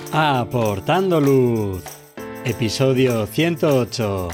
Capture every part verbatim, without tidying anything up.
Aportando Luz, episodio ciento ocho.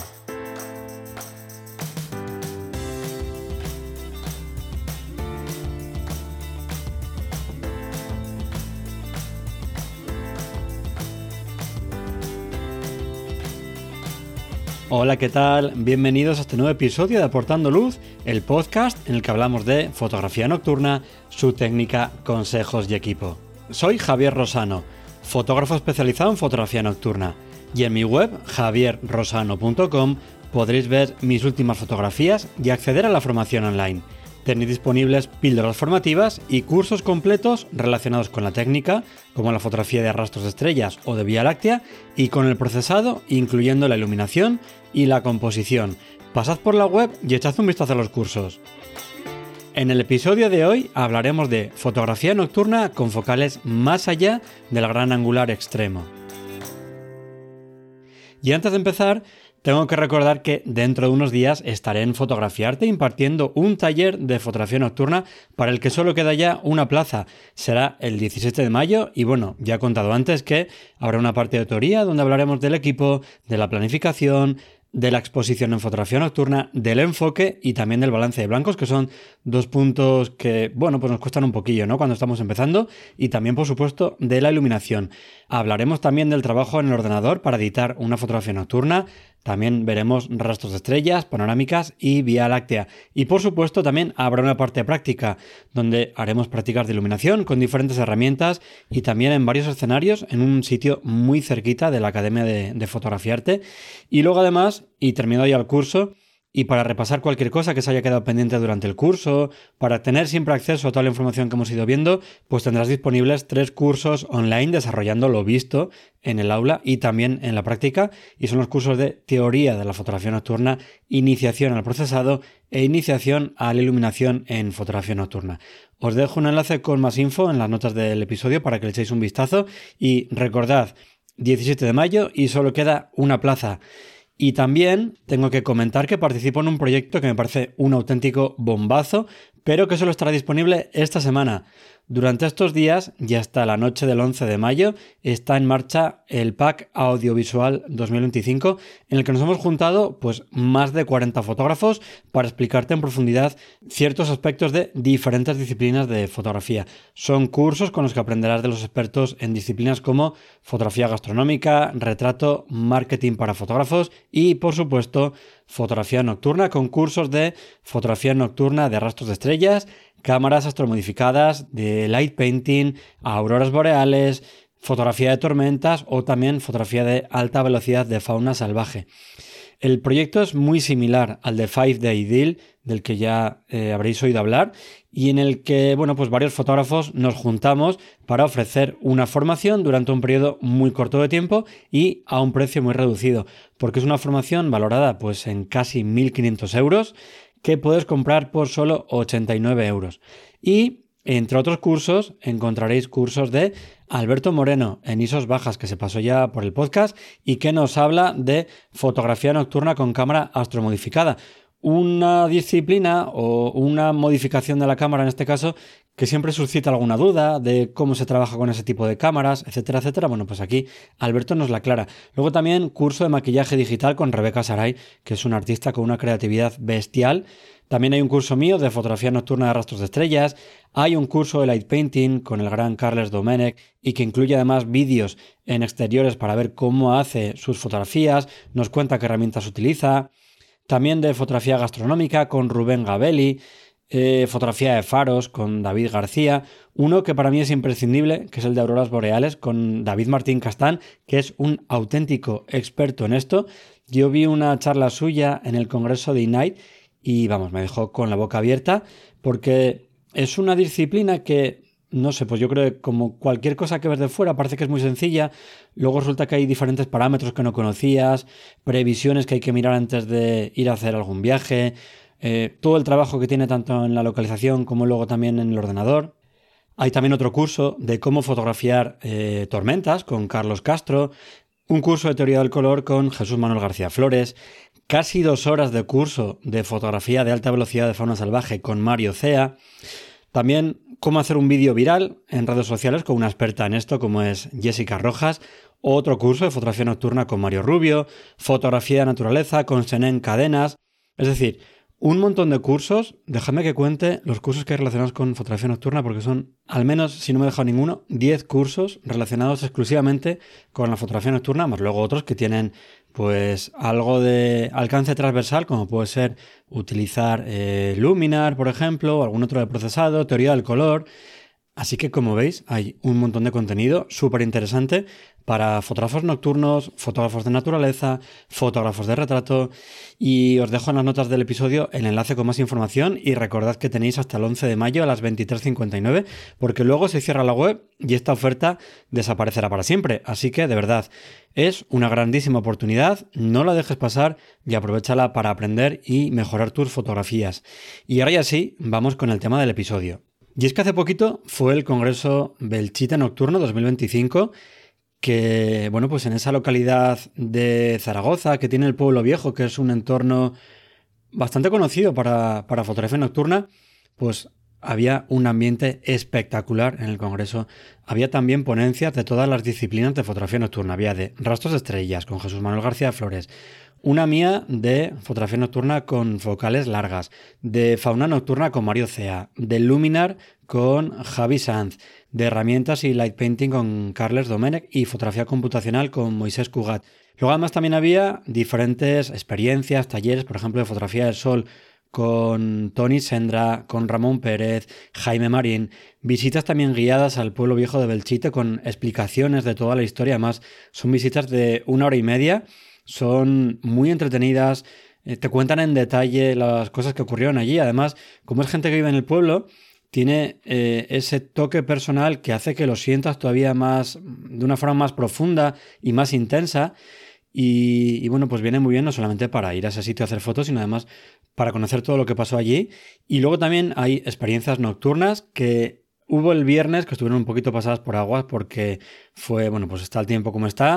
Hola, ¿qué tal? Bienvenidos a este nuevo episodio de Aportando Luz, el podcast en el que hablamos de fotografía nocturna, su técnica, consejos y equipo. Soy Javier Rosano, fotógrafo especializado en fotografía nocturna, y en mi web javier rosano punto com podréis ver mis últimas fotografías y acceder a la formación online. Tenéis disponibles píldoras formativas y cursos completos relacionados con la técnica, como la fotografía de rastros de estrellas o de Vía Láctea, y con el procesado, incluyendo la iluminación y la composición. Pasad por la web y echad un vistazo a los cursos. En el episodio de hoy hablaremos de fotografía nocturna con focales más allá del gran angular extremo. Y antes de empezar, tengo que recordar que dentro de unos días estaré en Fotografiarte impartiendo un taller de fotografía nocturna para el que solo queda ya una plaza. Será el diecisiete de mayo y bueno, ya he contado antes que habrá una parte de teoría donde hablaremos del equipo, de la planificación, de la exposición en fotografía nocturna, del enfoque y también del balance de blancos, que son dos puntos que, bueno, pues nos cuestan un poquillo, ¿no?, cuando estamos empezando, y también, por supuesto, de la iluminación. Hablaremos también del trabajo en el ordenador para editar una fotografía nocturna. También veremos rastros de estrellas, panorámicas y Vía Láctea. Y por supuesto también habrá una parte práctica donde haremos prácticas de iluminación con diferentes herramientas y también en varios escenarios en un sitio muy cerquita de la Academia de, de Fotografiarte. Y luego además, y terminado ya el curso, y para repasar cualquier cosa que se haya quedado pendiente durante el curso, para tener siempre acceso a toda la información que hemos ido viendo, pues tendrás disponibles tres cursos online desarrollando lo visto en el aula y también en la práctica, y son los cursos de teoría de la fotografía nocturna, iniciación al procesado e iniciación a la iluminación en fotografía nocturna. Os dejo un enlace con más info en las notas del episodio para que le echéis un vistazo y recordad, diecisiete de mayo y solo queda una plaza. Y también tengo que comentar que participo en un proyecto que me parece un auténtico bombazo, pero que solo estará disponible esta semana. Durante estos días y hasta la noche del once de mayo está en marcha el Pack Audiovisual dos mil veinticinco, en el que nos hemos juntado pues más de cuarenta fotógrafos para explicarte en profundidad ciertos aspectos de diferentes disciplinas de fotografía. Son cursos con los que aprenderás de los expertos en disciplinas como fotografía gastronómica, retrato, marketing para fotógrafos y, por supuesto, fotografía nocturna con cursos de fotografía nocturna de rastros de estrellas, cámaras astromodificadas, de light painting, auroras boreales, fotografía de tormentas o también fotografía de alta velocidad de fauna salvaje. El proyecto es muy similar al de Five Day Deal, del que ya eh, habréis oído hablar, y en el que, bueno, pues varios fotógrafos nos juntamos para ofrecer una formación durante un periodo muy corto de tiempo y a un precio muy reducido, porque es una formación valorada pues en casi mil quinientos euros, que puedes comprar por solo ochenta y nueve euros. Y, entre otros cursos, encontraréis cursos de Alberto Moreno en I S Os bajas, que se pasó ya por el podcast y que nos habla de fotografía nocturna con cámara astromodificada. Una disciplina o una modificación de la cámara, en este caso, que siempre suscita alguna duda de cómo se trabaja con ese tipo de cámaras, etcétera, etcétera. Bueno, pues aquí Alberto nos la aclara. Luego también curso de maquillaje digital con Rebeca Saray, que es una artista con una creatividad bestial. También hay un curso mío de fotografía nocturna de rastros de estrellas. Hay un curso de light painting con el gran Carles Domènech y que incluye además vídeos en exteriores para ver cómo hace sus fotografías. Nos cuenta qué herramientas utiliza. También de fotografía gastronómica con Rubén Gabelli, eh, fotografía de faros con David García, uno que para mí es imprescindible, que es el de auroras boreales con David Martín Castán, que es un auténtico experto en esto. Yo vi una charla suya en el congreso de Ignite y vamos, me dejó con la boca abierta porque es una disciplina que, no sé, pues yo creo que como cualquier cosa que ves de fuera parece que es muy sencilla, luego resulta que hay diferentes parámetros que no conocías, previsiones que hay que mirar antes de ir a hacer algún viaje, eh, todo el trabajo que tiene tanto en la localización como luego también en el ordenador. Hay también otro curso de cómo fotografiar eh, tormentas con Carlos Castro, un curso de teoría del color con Jesús Manuel García Flores, casi dos horas de curso de fotografía de alta velocidad de fauna salvaje con Mario Cea, también cómo hacer un vídeo viral en redes sociales con una experta en esto como es Jessica Rojas, otro curso de fotografía nocturna con Mario Rubio, fotografía de naturaleza con Senén Cadenas, es decir, un montón de cursos. Déjame que cuente los cursos que hay relacionados con fotografía nocturna porque son, al menos, si no me he dejado ninguno, diez cursos relacionados exclusivamente con la fotografía nocturna, más luego otros que tienen pues algo de alcance transversal, como puede ser utilizar eh, Luminar, por ejemplo, o algún otro de procesado, teoría del color. Así que, como veis, hay un montón de contenido súper interesante para fotógrafos nocturnos, fotógrafos de naturaleza, fotógrafos de retrato, y os dejo en las notas del episodio el enlace con más información y recordad que tenéis hasta el once de mayo a las veintitrés cincuenta y nueve porque luego se cierra la web y esta oferta desaparecerá para siempre. Así que, de verdad, es una grandísima oportunidad, no la dejes pasar y aprovéchala para aprender y mejorar tus fotografías. Y ahora ya sí, vamos con el tema del episodio. Y es que hace poquito fue el Congreso Belchite Nocturno dos mil veinticinco, que, bueno, pues en esa localidad de Zaragoza, que tiene el Pueblo Viejo, que es un entorno bastante conocido para, para fotografía nocturna, pues había un ambiente espectacular en el Congreso. Había también ponencias de todas las disciplinas de fotografía nocturna. Había de rastros de estrellas con Jesús Manuel García Flores, una mía de fotografía nocturna con focales largas, de fauna nocturna con Mario Cea, de Luminar con Javi Sanz, de herramientas y light painting con Carles Domènech y fotografía computacional con Moisés Cugat. Luego además también había diferentes experiencias, talleres, por ejemplo de fotografía del sol con Toni Sendra, con Ramón Pérez, Jaime Marín, visitas también guiadas al Pueblo Viejo de Belchite con explicaciones de toda la historia. Además son visitas de una hora y media. Son muy entretenidas, eh, te cuentan en detalle las cosas que ocurrieron allí. Además, como es gente que vive en el pueblo, tiene eh, ese toque personal que hace que lo sientas todavía más, de una forma más profunda y más intensa. Y, y bueno, pues viene muy bien no solamente para ir a ese sitio a hacer fotos, sino además para conocer todo lo que pasó allí. Y luego también hay experiencias nocturnas que hubo el viernes, que estuvieron un poquito pasadas por aguas porque fue, bueno, pues está el tiempo como está.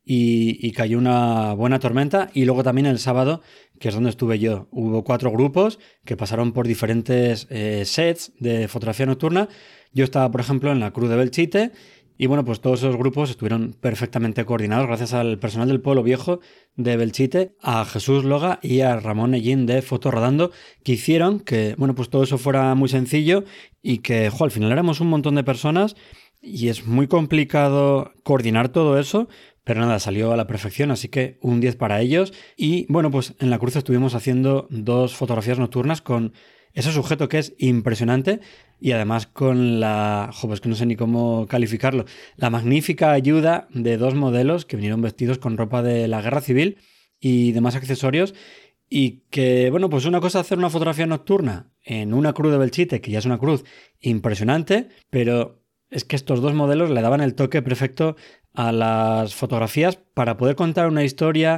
Y, y cayó una buena tormenta. Y luego también el sábado, que es donde estuve yo, hubo cuatro grupos que pasaron por diferentes eh, sets de fotografía nocturna. Yo estaba, por ejemplo, en la Cruz de Belchite y bueno, pues todos esos grupos estuvieron perfectamente coordinados gracias al personal del Pueblo Viejo de Belchite, a Jesús Loga y a Ramón Ellín de Foto Rodando, que hicieron que, bueno, pues todo eso fuera muy sencillo y que, jo, al final éramos un montón de personas y es muy complicado coordinar todo eso. Pero nada, salió a la perfección, así que un diez para ellos. Y bueno, pues en la Cruz estuvimos haciendo dos fotografías nocturnas con ese sujeto que es impresionante y además con la, jo, pues que no sé ni cómo calificarlo, la magnífica ayuda de dos modelos que vinieron vestidos con ropa de la guerra civil y demás accesorios. Y que, bueno, pues una cosa es hacer una fotografía nocturna en una Cruz de Belchite, que ya es una cruz impresionante, pero es que estos dos modelos le daban el toque perfecto a las fotografías para poder contar una historia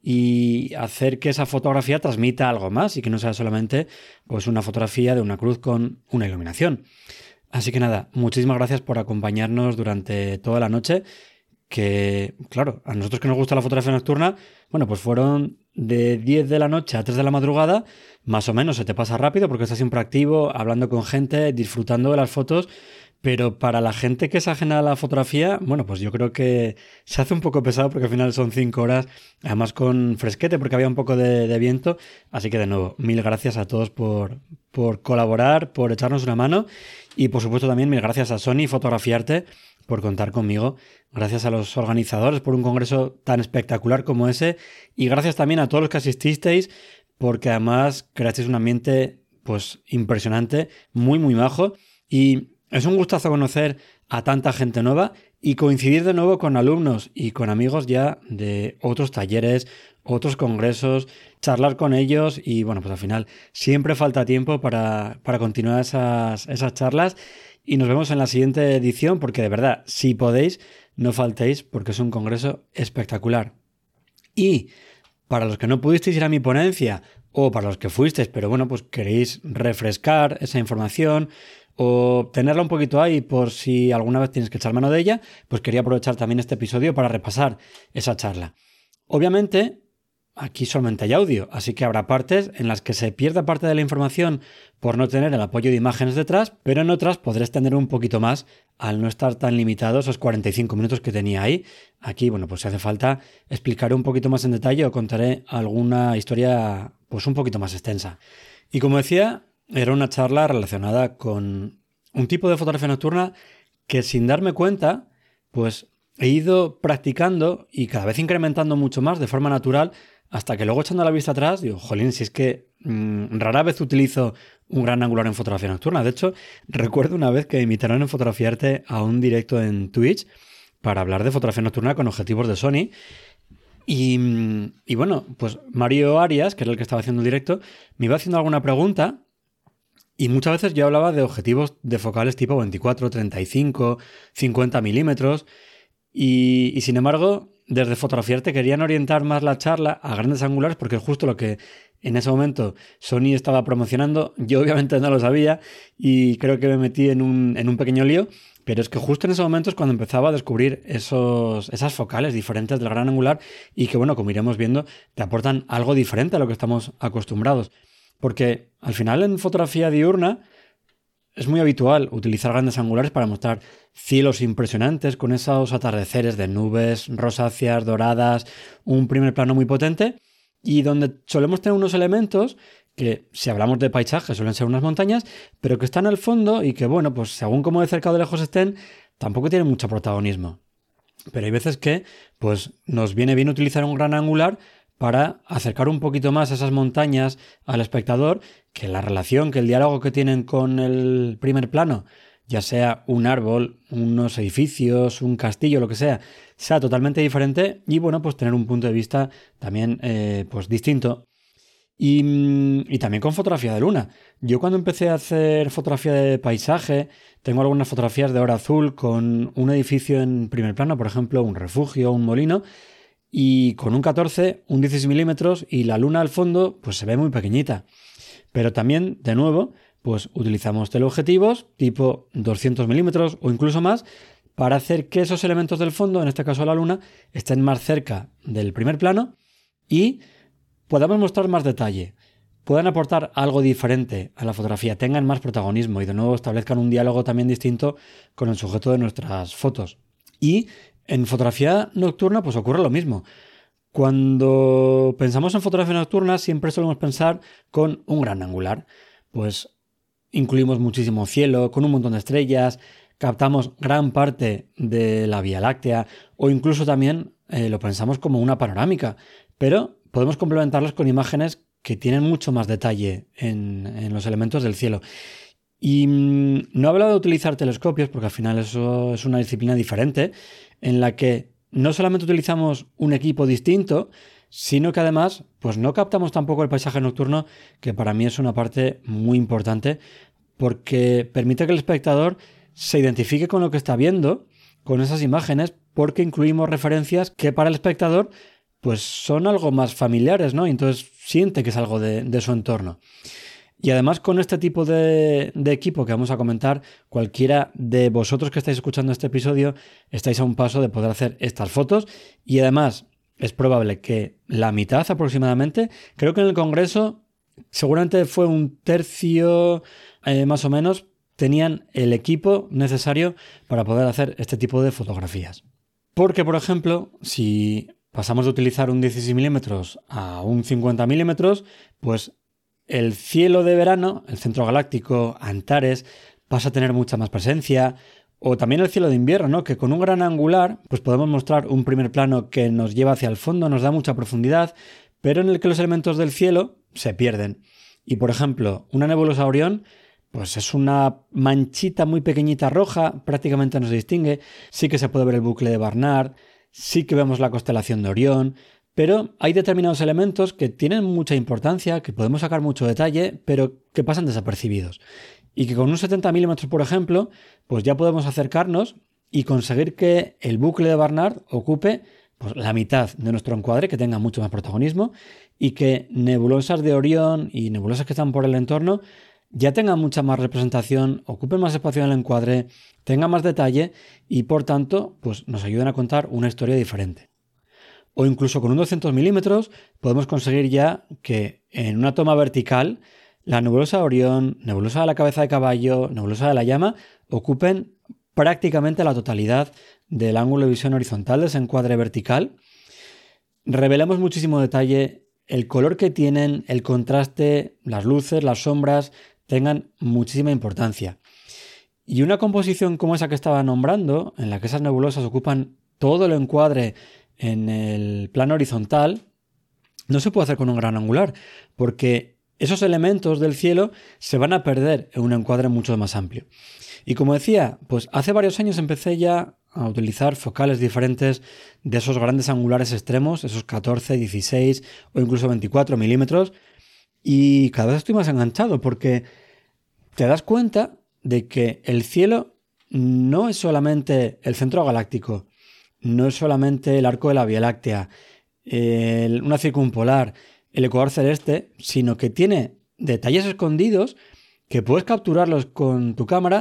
y hacer que esa fotografía transmita algo más y que no sea solamente pues una fotografía de una cruz con una iluminación. Así que nada, muchísimas gracias por acompañarnos durante toda la noche, que claro, a nosotros que nos gusta la fotografía nocturna, bueno, pues fueron de diez de la noche a tres de la madrugada, más o menos. Se te pasa rápido porque estás siempre activo, hablando con gente, disfrutando de las fotos. Pero para la gente que es ajena a la fotografía, bueno, pues yo creo que se hace un poco pesado porque al final son cinco horas, además con fresquete porque había un poco de, de viento. Así que de nuevo, mil gracias a todos por, por colaborar, por echarnos una mano y por supuesto también mil gracias a Sony Fotografiarte por contar conmigo. Gracias a los organizadores por un congreso tan espectacular como ese y gracias también a todos los que asististeis porque además creasteis un ambiente pues impresionante, muy muy majo y es un gustazo conocer a tanta gente nueva y coincidir de nuevo con alumnos y con amigos ya de otros talleres, otros congresos, charlar con ellos y bueno, pues al final siempre falta tiempo para, para continuar esas, esas charlas y nos vemos en la siguiente edición porque de verdad, si podéis, no faltéis porque es un congreso espectacular. Y para los que no pudisteis ir a mi ponencia o para los que fuisteis, pero bueno, pues queréis refrescar esa información o tenerla un poquito ahí por si alguna vez tienes que echar mano de ella, pues quería aprovechar también este episodio para repasar esa charla. Obviamente, aquí solamente hay audio, así que habrá partes en las que se pierda parte de la información por no tener el apoyo de imágenes detrás, pero en otras podré extender un poquito más al no estar tan limitado esos cuarenta y cinco minutos que tenía ahí. Aquí, bueno, pues si hace falta, explicaré un poquito más en detalle o contaré alguna historia pues un poquito más extensa. Y como decía, era una charla relacionada con un tipo de fotografía nocturna que sin darme cuenta, pues he ido practicando y cada vez incrementando mucho más de forma natural, hasta que luego echando la vista atrás digo, jolín, si es que mmm, rara vez utilizo un gran angular en fotografía nocturna. De hecho, recuerdo una vez que me invitaron en Fotografiarte a un directo en Twitch para hablar de fotografía nocturna con objetivos de Sony. Y, y bueno, pues Mario Arias, que era el que estaba haciendo el directo, me iba haciendo alguna pregunta y muchas veces yo hablaba de objetivos de focales tipo veinticuatro, treinta y cinco, cincuenta milímetros y, y sin embargo, desde Fotografiarte querían orientar más la charla a grandes angulares porque es justo lo que en ese momento Sony estaba promocionando. Yo obviamente no lo sabía y creo que me metí en un, en un pequeño lío, pero es que justo en ese momento es cuando empezaba a descubrir esos, esas focales diferentes del gran angular y que, bueno, como iremos viendo, te aportan algo diferente a lo que estamos acostumbrados. Porque al final en fotografía diurna es muy habitual utilizar grandes angulares para mostrar cielos impresionantes con esos atardeceres de nubes rosáceas, doradas, un primer plano muy potente y donde solemos tener unos elementos que, si hablamos de paisaje, suelen ser unas montañas, pero que están al fondo y que, bueno, pues según como de cerca o de lejos estén, tampoco tienen mucho protagonismo. Pero hay veces que, pues, nos viene bien utilizar un gran angular para acercar un poquito más esas montañas al espectador, que la relación, que el diálogo que tienen con el primer plano, ya sea un árbol, unos edificios, un castillo, lo que sea, sea totalmente diferente y, bueno, pues tener un punto de vista también eh, pues distinto. Y, y también con fotografía de luna. Yo cuando empecé a hacer fotografía de paisaje, tengo algunas fotografías de oro azul con un edificio en primer plano, por ejemplo, un refugio, un molino, y con un catorce, un dieciséis milímetros y la luna al fondo pues se ve muy pequeñita. Pero también, de nuevo, pues utilizamos teleobjetivos tipo doscientos milímetros o incluso más para hacer que esos elementos del fondo, en este caso la luna, estén más cerca del primer plano y podamos mostrar más detalle, puedan aportar algo diferente a la fotografía, tengan más protagonismo y de nuevo establezcan un diálogo también distinto con el sujeto de nuestras fotos. Y en fotografía nocturna pues ocurre lo mismo. Cuando pensamos en fotografía nocturna siempre solemos pensar con un gran angular. Pues incluimos muchísimo cielo, con un montón de estrellas, captamos gran parte de la Vía Láctea o incluso también eh, lo pensamos como una panorámica, pero podemos complementarlas con imágenes que tienen mucho más detalle en, en los elementos del cielo. Y mmm, no he hablado de utilizar telescopios porque al final eso es una disciplina diferente en la que no solamente utilizamos un equipo distinto, sino que además pues no captamos tampoco el paisaje nocturno, que para mí es una parte muy importante porque permite que el espectador se identifique con lo que está viendo, con esas imágenes, porque incluimos referencias que para el espectador pues son algo más familiares, ¿no? Y entonces siente que es algo de, de su entorno. Y además con este tipo de, de equipo que vamos a comentar, cualquiera de vosotros que estáis escuchando este episodio estáis a un paso de poder hacer estas fotos y además es probable que la mitad aproximadamente, creo que en el Congreso seguramente fue un tercio eh, más o menos, tenían el equipo necesario para poder hacer este tipo de fotografías. Porque, por ejemplo, si pasamos de utilizar un dieciséis milímetros a un cincuenta milímetros, pues el cielo de verano, el centro galáctico, Antares, pasa a tener mucha más presencia. O también el cielo de invierno, ¿no? Que con un gran angular pues podemos mostrar un primer plano que nos lleva hacia el fondo, nos da mucha profundidad, pero en el que los elementos del cielo se pierden. Y por ejemplo, una nebulosa Orión pues es una manchita muy pequeñita roja, prácticamente no se distingue. Sí que se puede ver el bucle de Barnard, sí que vemos la constelación de Orión, pero hay determinados elementos que tienen mucha importancia, que podemos sacar mucho detalle, pero que pasan desapercibidos. Y que con un setenta milímetros, por ejemplo, pues ya podemos acercarnos y conseguir que el bucle de Barnard ocupe pues, la mitad de nuestro encuadre, que tenga mucho más protagonismo, y que nebulosas de Orión y nebulosas que están por el entorno ya tengan mucha más representación, ocupen más espacio en el encuadre, tengan más detalle y por tanto pues, nos ayuden a contar una historia diferente. o incluso con un doscientos milímetros podemos conseguir ya que en una toma vertical la nebulosa Orión, nebulosa de la Cabeza de Caballo, nebulosa de la Llama ocupen prácticamente la totalidad del ángulo de visión horizontal de ese encuadre vertical. Revelamos muchísimo detalle, el color que tienen, el contraste, las luces, las sombras, tengan muchísima importancia. Y una composición como esa que estaba nombrando, en la que esas nebulosas ocupan todo el encuadre en el plano horizontal, no se puede hacer con un gran angular, porque esos elementos del cielo se van a perder en un encuadre mucho más amplio. Y como decía, pues hace varios años empecé ya a utilizar focales diferentes de esos grandes angulares extremos, esos catorce, dieciséis o incluso veinticuatro milímetros, y cada vez estoy más enganchado porque te das cuenta de que el cielo no es solamente el centro galáctico, no es solamente el arco de la Vía Láctea, el, una circumpolar, el ecuador celeste, sino que tiene detalles escondidos que puedes capturarlos con tu cámara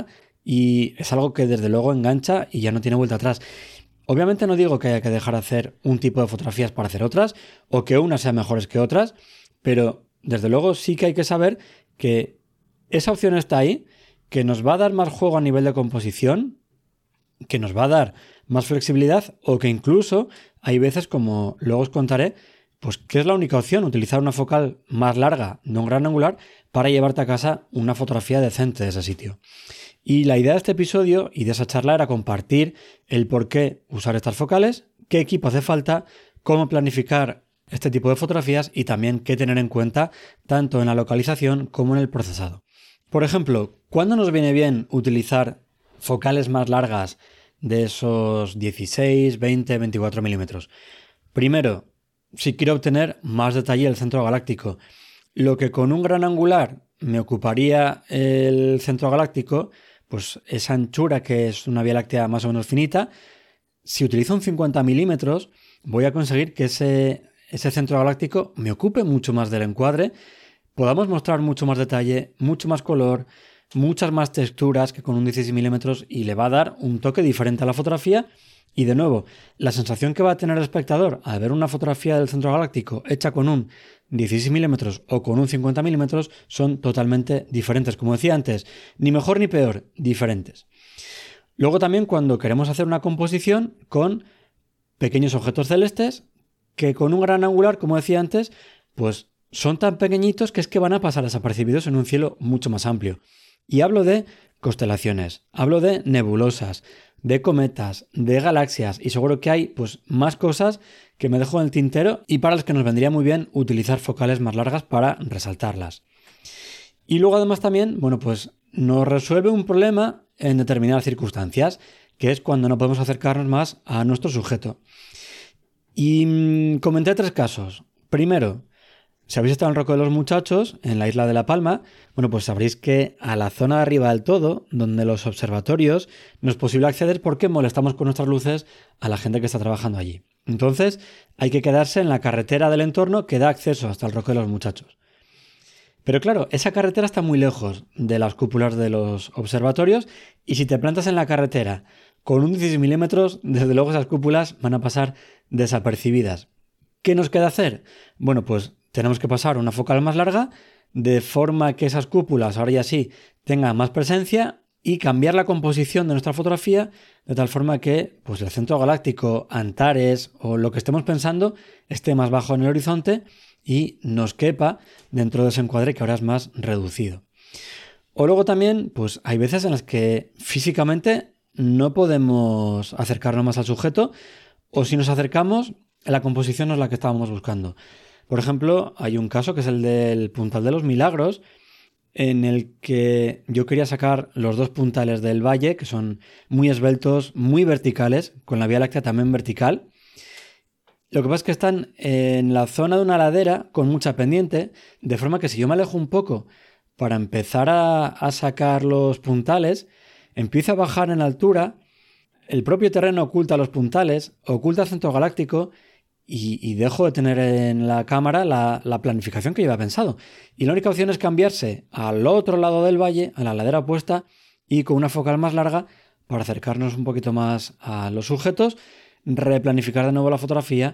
y es algo que desde luego engancha y ya no tiene vuelta atrás. Obviamente no digo que haya que dejar de hacer un tipo de fotografías para hacer otras o que unas sean mejores que otras, pero desde luego sí que hay que saber que esa opción está ahí, que nos va a dar más juego a nivel de composición, que nos va a dar más flexibilidad o que incluso hay veces, como luego os contaré, pues que es la única opción, utilizar una focal más larga de un gran angular para llevarte a casa una fotografía decente de ese sitio. Y la idea de este episodio y de esa charla era compartir el por qué usar estas focales, qué equipo hace falta, cómo planificar este tipo de fotografías y también qué tener en cuenta tanto en la localización como en el procesado. Por ejemplo, ¿cuándo nos viene bien utilizar focales más largas de esos dieciséis, veinte, veinticuatro milímetros? Primero, si quiero obtener más detalle del centro galáctico. Lo que con un gran angular me ocuparía el centro galáctico, pues esa anchura que es una Vía Láctea más o menos finita, si utilizo un cincuenta milímetros voy a conseguir que ese, ese centro galáctico me ocupe mucho más del encuadre, podamos mostrar mucho más detalle, mucho más color, muchas más texturas que con un dieciséis milímetros y le va a dar un toque diferente a la fotografía. Y de nuevo, la sensación que va a tener el espectador al ver una fotografía del centro galáctico hecha con un dieciséis milímetros o con un cincuenta milímetros son totalmente diferentes. Como decía antes, ni mejor ni peor, diferentes. Luego también cuando queremos hacer una composición con pequeños objetos celestes que con un gran angular, como decía antes, pues son tan pequeñitos que es que van a pasar desapercibidos en un cielo mucho más amplio. Y hablo de constelaciones, hablo de nebulosas, de cometas, de galaxias y seguro que hay pues más cosas que me dejo en el tintero y para las que nos vendría muy bien utilizar focales más largas para resaltarlas. Y luego además también, bueno, pues nos resuelve un problema en determinadas circunstancias, que es cuando no podemos acercarnos más a nuestro sujeto. Y mmm, comenté tres casos. Primero, si habéis estado en el Roco de los Muchachos, en la isla de La Palma, bueno, pues sabréis que a la zona de arriba del todo, donde los observatorios, no es posible acceder porque molestamos con nuestras luces a la gente que está trabajando allí. Entonces, hay que quedarse en la carretera del entorno que da acceso hasta el Roco de los Muchachos. Pero claro, esa carretera está muy lejos de las cúpulas de los observatorios y si te plantas en la carretera con un dieciséis milímetros, desde luego esas cúpulas van a pasar desapercibidas. ¿Qué nos queda hacer? Bueno, pues tenemos que pasar una focal más larga de forma que esas cúpulas ahora ya sí tengan más presencia y cambiar la composición de nuestra fotografía de tal forma que pues, el centro galáctico, Antares o lo que estemos pensando esté más bajo en el horizonte y nos quepa dentro de ese encuadre que ahora es más reducido. O luego también pues, hay veces en las que físicamente no podemos acercarnos más al sujeto o si nos acercamos la composición no es la que estábamos buscando. Por ejemplo, hay un caso que es el del Puntal de los Milagros, en el que yo quería sacar los dos puntales del valle, que son muy esbeltos, muy verticales, con la Vía Láctea también vertical. Lo que pasa es que están en la zona de una ladera con mucha pendiente, de forma que si yo me alejo un poco para empezar a, a sacar los puntales, empiezo a bajar en altura, el propio terreno oculta los puntales, oculta el centro galáctico, Y, y dejo de tener en la cámara la, la planificación que yo había pensado. Y la única opción es cambiarse al otro lado del valle, a la ladera opuesta, y con una focal más larga para acercarnos un poquito más a los sujetos, replanificar de nuevo la fotografía,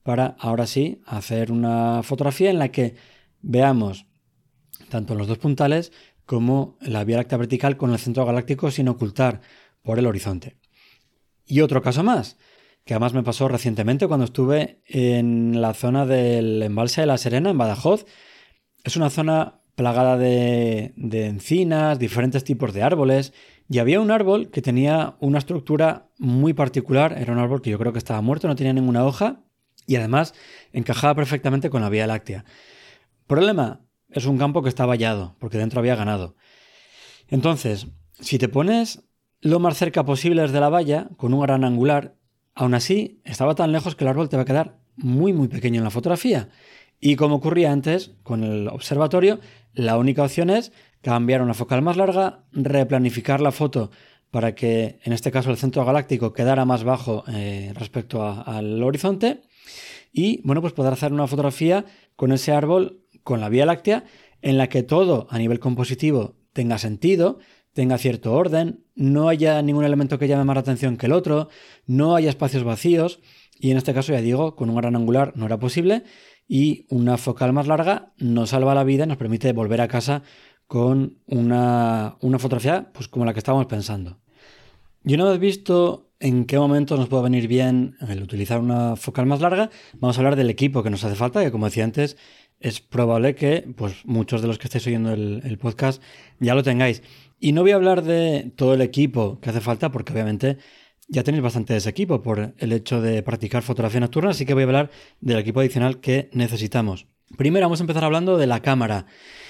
para ahora sí hacer una fotografía en la que veamos tanto los dos puntales como la Vía Láctea vertical con el centro galáctico sin ocultar por el horizonte. Y otro caso más, que además me pasó recientemente cuando estuve en la zona del embalse de La Serena, en Badajoz. Es una zona plagada de, de encinas, diferentes tipos de árboles, y había un árbol que tenía una estructura muy particular. Era un árbol que yo creo que estaba muerto, no tenía ninguna hoja y además encajaba perfectamente con la Vía Láctea. Problema, es un campo que está vallado, porque dentro había ganado. Entonces, si te pones lo más cerca posible desde la valla, con un gran angular, aún así estaba tan lejos que el árbol te va a quedar muy muy pequeño en la fotografía. Y como ocurría antes con el observatorio, la única opción es cambiar una focal más larga, replanificar la foto para que en este caso el centro galáctico quedara más bajo eh, respecto a, al horizonte y bueno, pues poder hacer una fotografía con ese árbol, con la Vía Láctea, en la que todo a nivel compositivo tenga sentido, tenga cierto orden, no haya ningún elemento que llame más la atención que el otro, no haya espacios vacíos y en este caso ya digo, con un gran angular no era posible y una focal más larga nos salva la vida y nos permite volver a casa con una, una fotografía pues como la que estábamos pensando. Y una vez visto en qué momentos nos puede venir bien el utilizar una focal más larga, vamos a hablar del equipo que nos hace falta, que como decía antes, es probable que pues, muchos de los que estáis oyendo el, el podcast ya lo tengáis. Y no voy a hablar de todo el equipo que hace falta, porque obviamente ya tenéis bastante de ese equipo por el hecho de practicar fotografía nocturna, así que voy a hablar del equipo adicional que necesitamos. Primero vamos a empezar hablando de la cámara.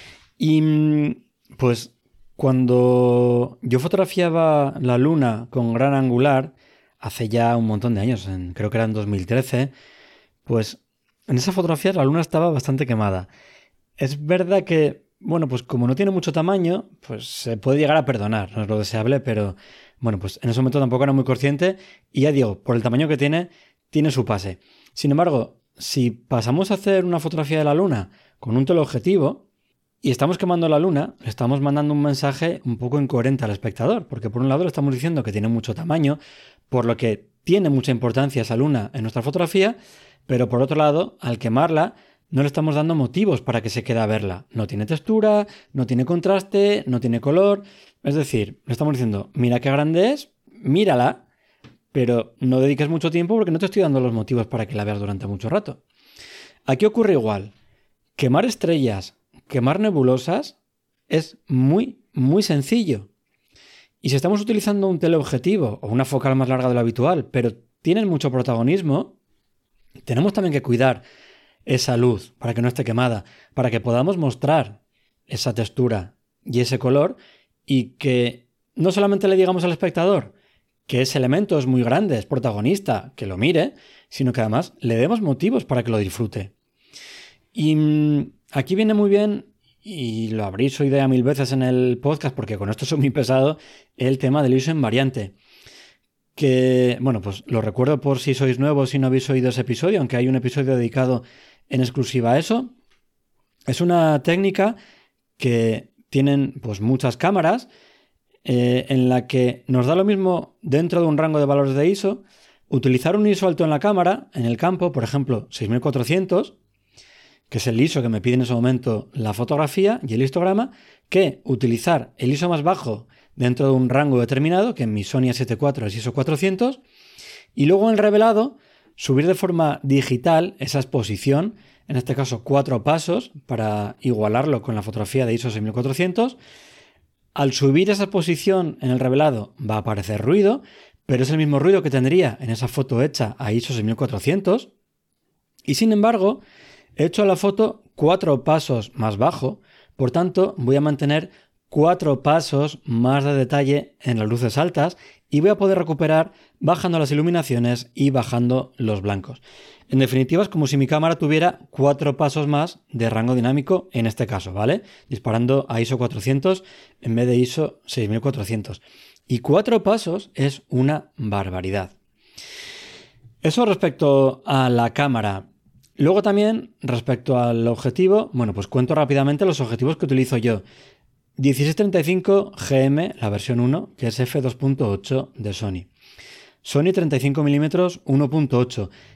Y pues cuando yo fotografiaba la luna con gran angular, hace ya un montón de años, en, creo que era en dos mil trece, pues en esa fotografía la luna estaba bastante quemada. Es verdad que, bueno, pues como no tiene mucho tamaño, pues se puede llegar a perdonar, no es lo deseable, pero bueno, pues en ese momento tampoco era muy consciente y ya digo, por el tamaño que tiene, tiene su pase. Sin embargo, si pasamos a hacer una fotografía de la luna con un teleobjetivo y estamos quemando la luna, le estamos mandando un mensaje un poco incoherente al espectador, porque por un lado le estamos diciendo que tiene mucho tamaño, por lo que tiene mucha importancia esa luna en nuestra fotografía, pero por otro lado, al quemarla, no le estamos dando motivos para que se quede a verla. No tiene textura, no tiene contraste, no tiene color. Es decir, le estamos diciendo, mira qué grande es, mírala, pero no dediques mucho tiempo porque no te estoy dando los motivos para que la veas durante mucho rato. Aquí ocurre igual. Quemar estrellas, quemar nebulosas es muy, muy sencillo. Y si estamos utilizando un teleobjetivo o una focal más larga de lo habitual, pero tienen mucho protagonismo, tenemos también que cuidar esa luz para que no esté quemada, para que podamos mostrar esa textura y ese color y que no solamente le digamos al espectador que ese elemento es muy grande, es protagonista, que lo mire, sino que además le demos motivos para que lo disfrute. Y mmm, aquí viene muy bien, y lo habréis oído ya mil veces en el podcast porque con esto soy muy pesado, el tema del I S O invariante. Que, bueno, pues lo recuerdo por si sois nuevos y no habéis oído ese episodio, aunque hay un episodio dedicado en exclusiva a eso. Es una técnica que tienen pues muchas cámaras eh, en la que nos da lo mismo dentro de un rango de valores de I S O utilizar un I S O alto en la cámara, en el campo, por ejemplo seis mil cuatrocientos, que es el I S O que me pide en ese momento la fotografía y el histograma, que utilizar el I S O más bajo dentro de un rango determinado, que en mi Sony A siete cuatro es I S O cuatrocientos, y luego en el revelado subir de forma digital esa exposición, en este caso cuatro pasos, para igualarlo con la fotografía de I S O seis mil cuatrocientos. Al subir esa exposición en el revelado va a aparecer ruido, pero es el mismo ruido que tendría en esa foto hecha a I S O seis mil cuatrocientos. Y sin embargo, he hecho la foto cuatro pasos más bajo, por tanto voy a mantener cuatro pasos más de detalle en las luces altas y voy a poder recuperar bajando las iluminaciones y bajando los blancos. En definitiva, es como si mi cámara tuviera cuatro pasos más de rango dinámico en este caso, ¿vale? Disparando a I S O cuatrocientos en vez de I S O seis mil cuatrocientos. Y cuatro pasos es una barbaridad. Eso respecto a la cámara. Luego también, respecto al objetivo, bueno, pues cuento rápidamente los objetivos que utilizo yo. dieciséis treinta y cinco G M, la versión uno, que es efe dos punto ocho de Sony. Sony treinta y cinco milímetros uno punto ocho,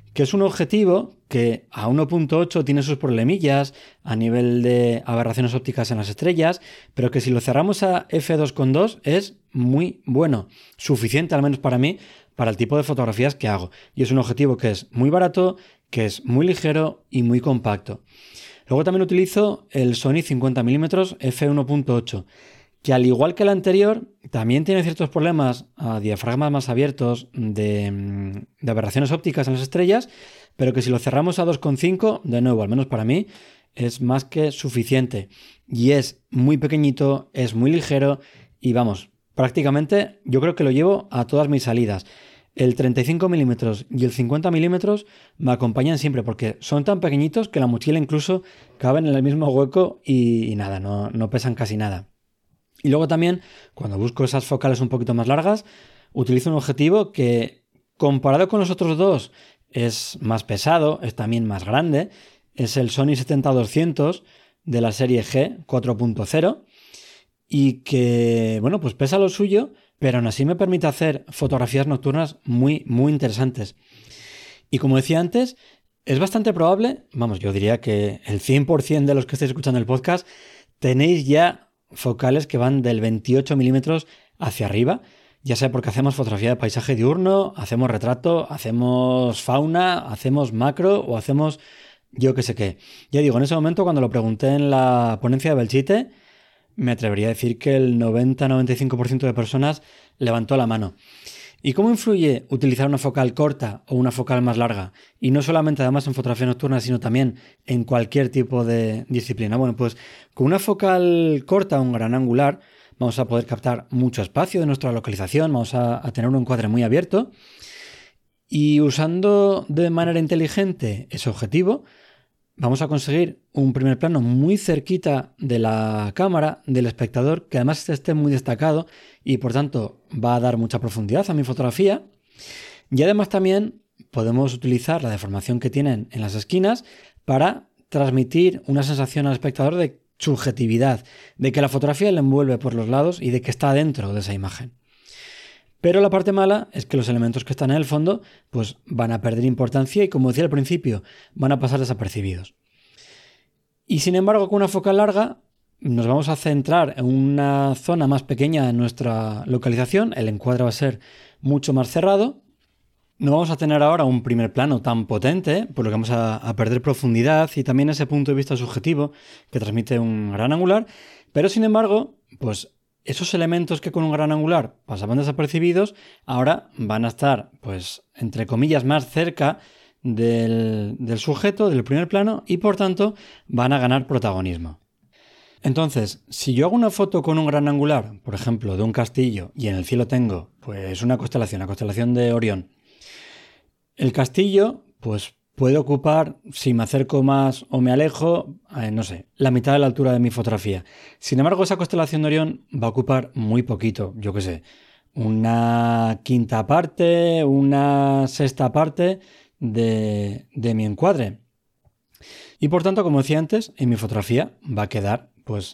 que es un objetivo que a uno punto ocho tiene sus problemillas a nivel de aberraciones ópticas en las estrellas, pero que si lo cerramos a efe dos coma dos es muy bueno, suficiente al menos para mí, para el tipo de fotografías que hago. Y es un objetivo que es muy barato, que es muy ligero y muy compacto. Luego también utilizo el Sony cincuenta milímetros efe uno punto ocho, que al igual que el anterior, también tiene ciertos problemas a diafragmas más abiertos de, de aberraciones ópticas en las estrellas, pero que si lo cerramos a dos coma cinco, de nuevo, al menos para mí, es más que suficiente. Y es muy pequeñito, es muy ligero y vamos, prácticamente yo creo que lo llevo a todas mis salidas. El treinta y cinco milímetros y el cincuenta milímetros me acompañan siempre porque son tan pequeñitos que la mochila incluso caben en el mismo hueco y, y nada, no, no pesan casi nada. Y luego también, cuando busco esas focales un poquito más largas, utilizo un objetivo que, comparado con los otros dos, es más pesado, es también más grande. Es el Sony setenta doscientos de la serie G cuatro punto cero y que, bueno, pues pesa lo suyo, pero aún así me permite hacer fotografías nocturnas muy, muy interesantes. Y como decía antes, es bastante probable, vamos, yo diría que el cien por ciento de los que estáis escuchando el podcast tenéis ya focales que van del veintiocho milímetros hacia arriba, ya sea porque hacemos fotografía de paisaje diurno, hacemos retrato, hacemos fauna, hacemos macro o hacemos yo qué sé qué. Ya digo, en ese momento cuando lo pregunté en la ponencia de Belchite, me atrevería a decir que el noventa a noventa y cinco por ciento de personas levantó la mano. ¿Y cómo influye utilizar una focal corta o una focal más larga? Y no solamente además en fotografía nocturna, sino también en cualquier tipo de disciplina. Bueno, pues con una focal corta, un gran angular, vamos a poder captar mucho espacio de nuestra localización, vamos a, a tener un encuadre muy abierto. Y usando de manera inteligente ese objetivo, vamos a conseguir un primer plano muy cerquita de la cámara, del espectador, que además esté muy destacado y por tanto va a dar mucha profundidad a mi fotografía. Y además también podemos utilizar la deformación que tienen en las esquinas para transmitir una sensación al espectador de subjetividad, de que la fotografía le envuelve por los lados y de que está dentro de esa imagen. Pero la parte mala es que los elementos que están en el fondo pues van a perder importancia y, como decía al principio, van a pasar desapercibidos. Y sin embargo, con una focal larga nos vamos a centrar en una zona más pequeña de nuestra localización, el encuadre va a ser mucho más cerrado, no vamos a tener ahora un primer plano tan potente, por lo que vamos a, a perder profundidad y también ese punto de vista subjetivo que transmite un gran angular, pero sin embargo, pues esos elementos que con un gran angular pasaban desapercibidos, ahora van a estar, pues, entre comillas, más cerca del, del sujeto, del primer plano, y por tanto van a ganar protagonismo. Entonces, si yo hago una foto con un gran angular, por ejemplo, de un castillo, y en el cielo tengo, pues, una constelación, la constelación de Orión, el castillo, pues, puede ocupar, si me acerco más o me alejo, eh, no sé, la mitad de la altura de mi fotografía. Sin embargo, esa constelación de Orión va a ocupar muy poquito, yo qué sé, una quinta parte, una sexta parte de, de mi encuadre. Y por tanto, como decía antes, en mi fotografía va a quedar pues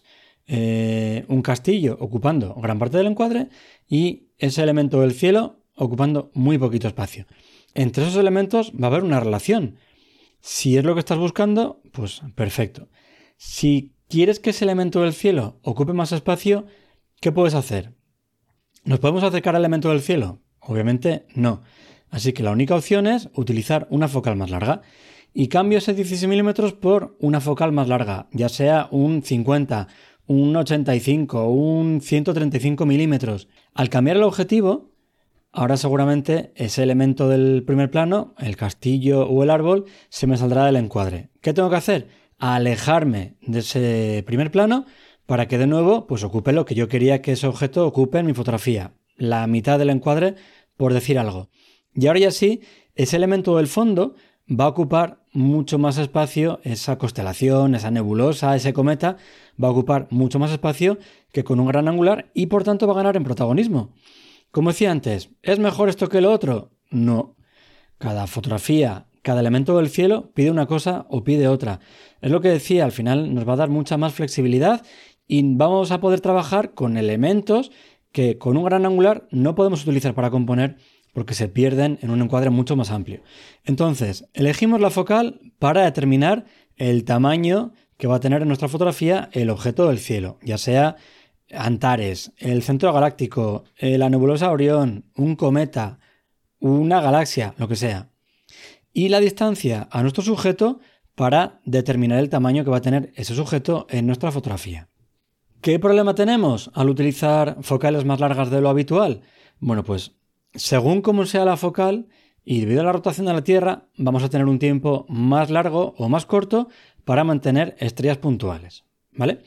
eh, un castillo ocupando gran parte del encuadre y ese elemento del cielo ocupando muy poquito espacio. Entre esos elementos va a haber una relación. Si es lo que estás buscando, pues perfecto. Si quieres que ese elemento del cielo ocupe más espacio, ¿qué puedes hacer? ¿Nos podemos acercar al elemento del cielo? Obviamente no. Así que la única opción es utilizar una focal más larga. Y cambio ese dieciséis milímetros por una focal más larga, ya sea un cincuenta, un ochenta y cinco, un ciento treinta y cinco milímetros. Al cambiar el objetivo, ahora seguramente ese elemento del primer plano, el castillo o el árbol, se me saldrá del encuadre. ¿Qué tengo que hacer? Alejarme de ese primer plano para que de nuevo pues ocupe lo que yo quería que ese objeto ocupe en mi fotografía. La mitad del encuadre, por decir algo. Y ahora ya sí, ese elemento del fondo va a ocupar mucho más espacio, esa constelación, esa nebulosa, ese cometa, va a ocupar mucho más espacio que con un gran angular y por tanto va a ganar en protagonismo. Como decía antes, ¿es mejor esto que lo otro? No. Cada fotografía, cada elemento del cielo pide una cosa o pide otra. Es lo que decía, al final nos va a dar mucha más flexibilidad y vamos a poder trabajar con elementos que con un gran angular no podemos utilizar para componer porque se pierden en un encuadre mucho más amplio. Entonces, elegimos la focal para determinar el tamaño que va a tener en nuestra fotografía el objeto del cielo, ya sea Antares, el centro galáctico, la nebulosa Orión, un cometa, una galaxia, lo que sea. Y la distancia a nuestro sujeto para determinar el tamaño que va a tener ese sujeto en nuestra fotografía. ¿Qué problema tenemos al utilizar focales más largas de lo habitual? Bueno, pues según cómo sea la focal y debido a la rotación de la Tierra, vamos a tener un tiempo más largo o más corto para mantener estrellas puntuales, ¿vale?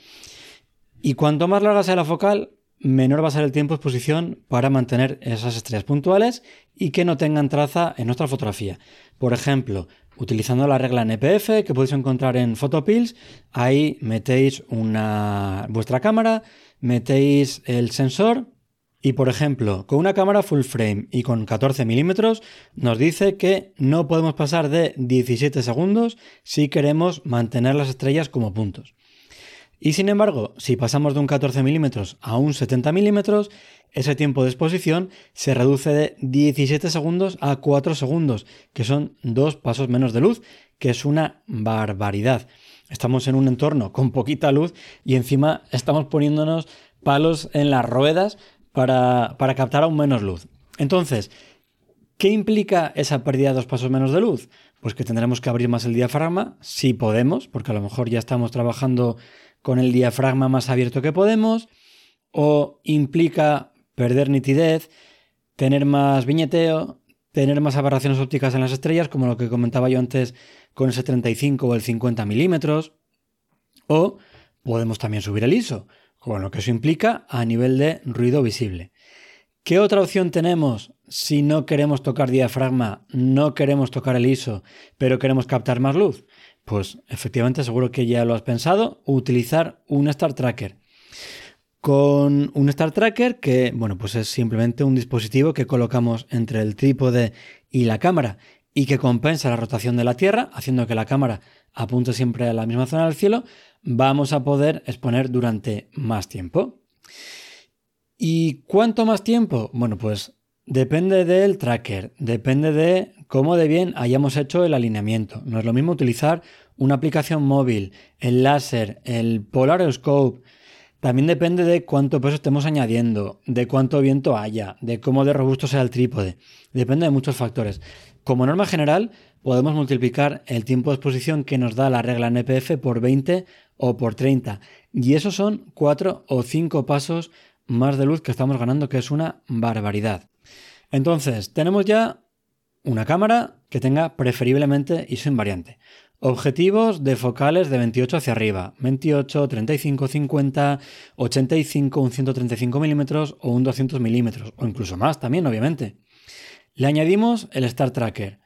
Y cuanto más larga sea la focal, menor va a ser el tiempo de exposición para mantener esas estrellas puntuales y que no tengan traza en nuestra fotografía. Por ejemplo, utilizando la regla N P F que podéis encontrar en Photopills, ahí metéis una, vuestra cámara, metéis el sensor y, por ejemplo, con una cámara full frame y con catorce milímetros nos dice que no podemos pasar de diecisiete segundos si queremos mantener las estrellas como puntos. Y sin embargo, si pasamos de un catorce milímetros a un setenta milímetros, ese tiempo de exposición se reduce de diecisiete segundos a cuatro segundos, que son dos pasos menos de luz, que es una barbaridad. Estamos en un entorno con poquita luz y encima estamos poniéndonos palos en las ruedas para, para captar aún menos luz. Entonces, ¿qué implica esa pérdida de dos pasos menos de luz? Pues que tendremos que abrir más el diafragma, si podemos, porque a lo mejor ya estamos trabajando con el diafragma más abierto que podemos, o implica perder nitidez, tener más viñeteo, tener más aberraciones ópticas en las estrellas, como lo que comentaba yo antes con ese treinta y cinco o el cincuenta milímetros, o podemos también subir el I S O, con lo que eso implica a nivel de ruido visible. ¿Qué otra opción tenemos si no queremos tocar diafragma, no queremos tocar el I S O, pero queremos captar más luz? Pues efectivamente, seguro que ya lo has pensado, utilizar un Star Tracker. Con un Star Tracker que, bueno, pues es simplemente un dispositivo que colocamos entre el trípode y la cámara y que compensa la rotación de la Tierra, haciendo que la cámara apunte siempre a la misma zona del cielo, vamos a poder exponer durante más tiempo. ¿Y cuánto más tiempo? Bueno, pues depende del tracker, depende de cómo de bien hayamos hecho el alineamiento. No es lo mismo utilizar una aplicación móvil, el láser, el Polariscope. También depende de cuánto peso estemos añadiendo, de cuánto viento haya, de cómo de robusto sea el trípode. Depende de muchos factores. Como norma general, podemos multiplicar el tiempo de exposición que nos da la regla N P F por veinte o por treinta. Y esos son cuatro o cinco pasos más de luz que estamos ganando, que es una barbaridad. Entonces, tenemos ya una cámara que tenga preferiblemente I S O invariante. Objetivos de focales de veintiocho hacia arriba, veintiocho, treinta y cinco, cincuenta, ochenta y cinco, un ciento treinta y cinco milímetros o un doscientos milímetros, o incluso más también, obviamente. Le añadimos el Star Tracker.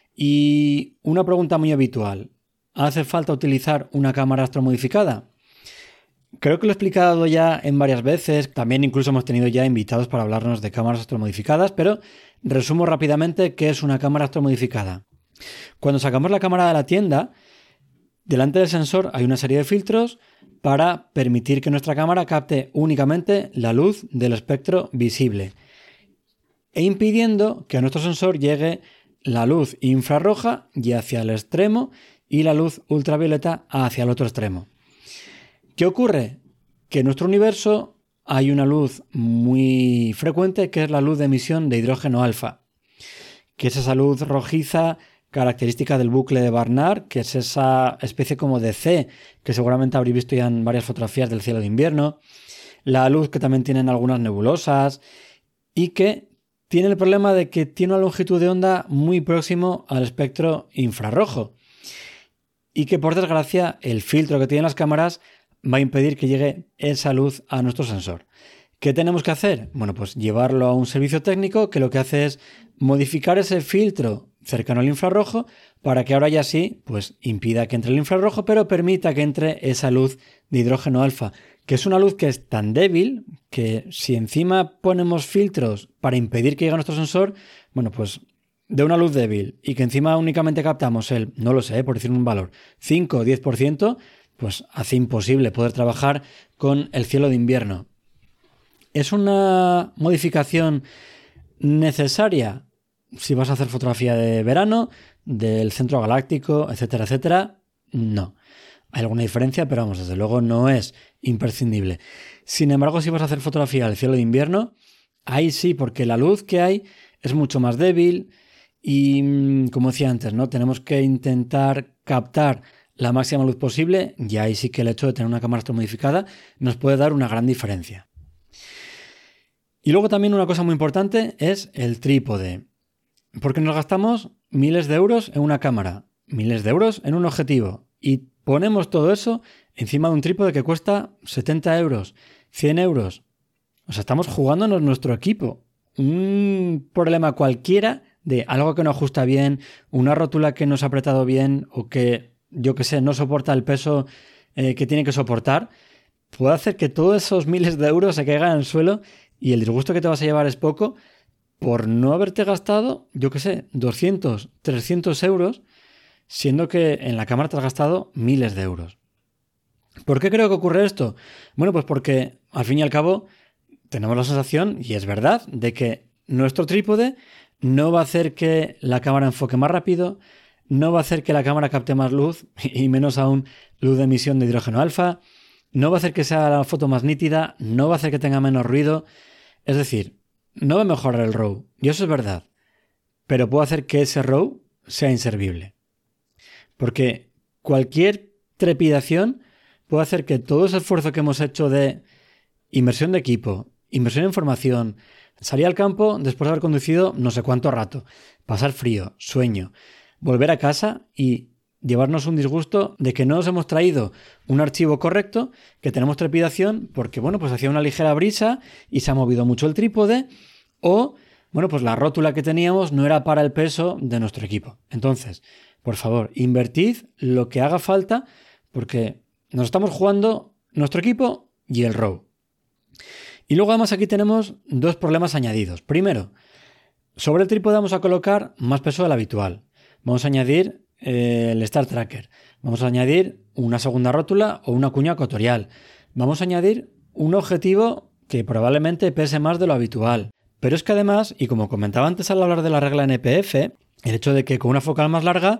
Y una pregunta muy habitual, ¿hace falta utilizar una cámara astromodificada? Creo que lo he explicado ya en varias veces, también incluso hemos tenido ya invitados para hablarnos de cámaras astromodificadas, pero resumo rápidamente qué es una cámara astromodificada. Cuando sacamos la cámara de la tienda, delante del sensor hay una serie de filtros para permitir que nuestra cámara capte únicamente la luz del espectro visible e impidiendo que a nuestro sensor llegue la luz infrarroja y hacia el extremo y la luz ultravioleta hacia el otro extremo. ¿Qué ocurre? Que en nuestro universo hay una luz muy frecuente que es la luz de emisión de hidrógeno alfa, que es esa luz rojiza característica del bucle de Barnard, que es esa especie como de C que seguramente habréis visto ya en varias fotografías del cielo de invierno, la luz que también tienen algunas nebulosas y que tiene el problema de que tiene una longitud de onda muy próximo al espectro infrarrojo y que por desgracia el filtro que tienen las cámaras va a impedir que llegue esa luz a nuestro sensor. ¿Qué tenemos que hacer? Bueno, pues llevarlo a un servicio técnico que lo que hace es modificar ese filtro cercano al infrarrojo para que ahora ya sí, pues impida que entre el infrarrojo, pero permita que entre esa luz de hidrógeno alfa, que es una luz que es tan débil que si encima ponemos filtros para impedir que llegue a nuestro sensor, bueno, pues de una luz débil y que encima únicamente captamos el, no lo sé, por decir un valor, cinco o diez por ciento, pues hace imposible poder trabajar con el cielo de invierno. ¿Es una modificación necesaria? si vas a hacer fotografía de verano, del centro galáctico, etcétera, etcétera. No. Hay alguna diferencia, pero vamos, desde luego no es imprescindible. Sin embargo, si vas a hacer fotografía del cielo de invierno, ahí sí, porque la luz que hay es mucho más débil y, como decía antes, ¿no? Tenemos que intentar captar la máxima luz posible y ahí sí que el hecho de tener una cámara astromodificada nos puede dar una gran diferencia. Y luego también una cosa muy importante es el trípode, porque nos gastamos miles de euros en una cámara, miles de euros en un objetivo y ponemos todo eso encima de un trípode que cuesta setenta euros, cien euros. O sea, estamos jugándonos nuestro equipo. Un problema cualquiera de algo que no ajusta bien, una rótula que no se ha apretado bien o que, yo qué sé, no soporta el peso eh, que tiene que soportar, puede hacer que todos esos miles de euros se caigan al suelo y el disgusto que te vas a llevar es poco por no haberte gastado, yo qué sé, doscientos, trescientos euros, siendo que en la cámara te has gastado miles de euros. ¿Por qué creo que ocurre esto? Bueno, pues porque al fin y al cabo tenemos la sensación, y es verdad, de que nuestro trípode no va a hacer que la cámara enfoque más rápido, no va a hacer que la cámara capte más luz, y menos aún luz de emisión de hidrógeno alfa, no va a hacer que sea la foto más nítida, no va a hacer que tenga menos ruido, es decir, no va a mejorar el RAW, y eso es verdad, pero puede hacer que ese RAW sea inservible. Porque cualquier trepidación puede hacer que todo ese esfuerzo que hemos hecho de inversión de equipo, inversión en formación, salir al campo después de haber conducido no sé cuánto rato, pasar frío, sueño, volver a casa y llevarnos un disgusto de que no nos hemos traído un archivo correcto, que tenemos trepidación porque, bueno, pues hacía una ligera brisa y se ha movido mucho el trípode, o, bueno, pues la rótula que teníamos no era para el peso de nuestro equipo. Entonces, por favor, invertid lo que haga falta porque nos estamos jugando nuestro equipo y el RAW. Y luego además aquí tenemos dos problemas añadidos. Primero, sobre el trípode vamos a colocar más peso del habitual. Vamos a añadir eh, el Star Tracker. Vamos a añadir una segunda rótula o una cuña ecuatorial. Vamos a añadir un objetivo que probablemente pese más de lo habitual. Pero es que además, y como comentaba antes al hablar de la regla N P F, el hecho de que con una focal más larga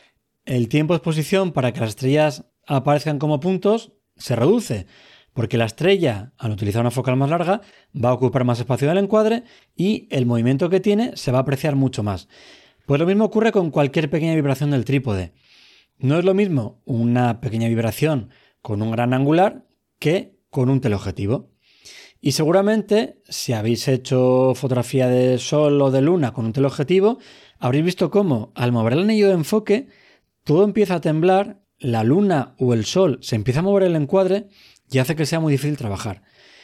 el tiempo de exposición para que las estrellas aparezcan como puntos se reduce, porque la estrella, al utilizar una focal más larga, va a ocupar más espacio del encuadre y el movimiento que tiene se va a apreciar mucho más. Pues lo mismo ocurre con cualquier pequeña vibración del trípode. No es lo mismo una pequeña vibración con un gran angular que con un teleobjetivo. Y seguramente, si habéis hecho fotografía de sol o de luna con un teleobjetivo, habréis visto cómo, al mover el anillo de enfoque, todo empieza a temblar, la luna o el sol se empieza a mover el encuadre y hace que sea muy difícil trabajar.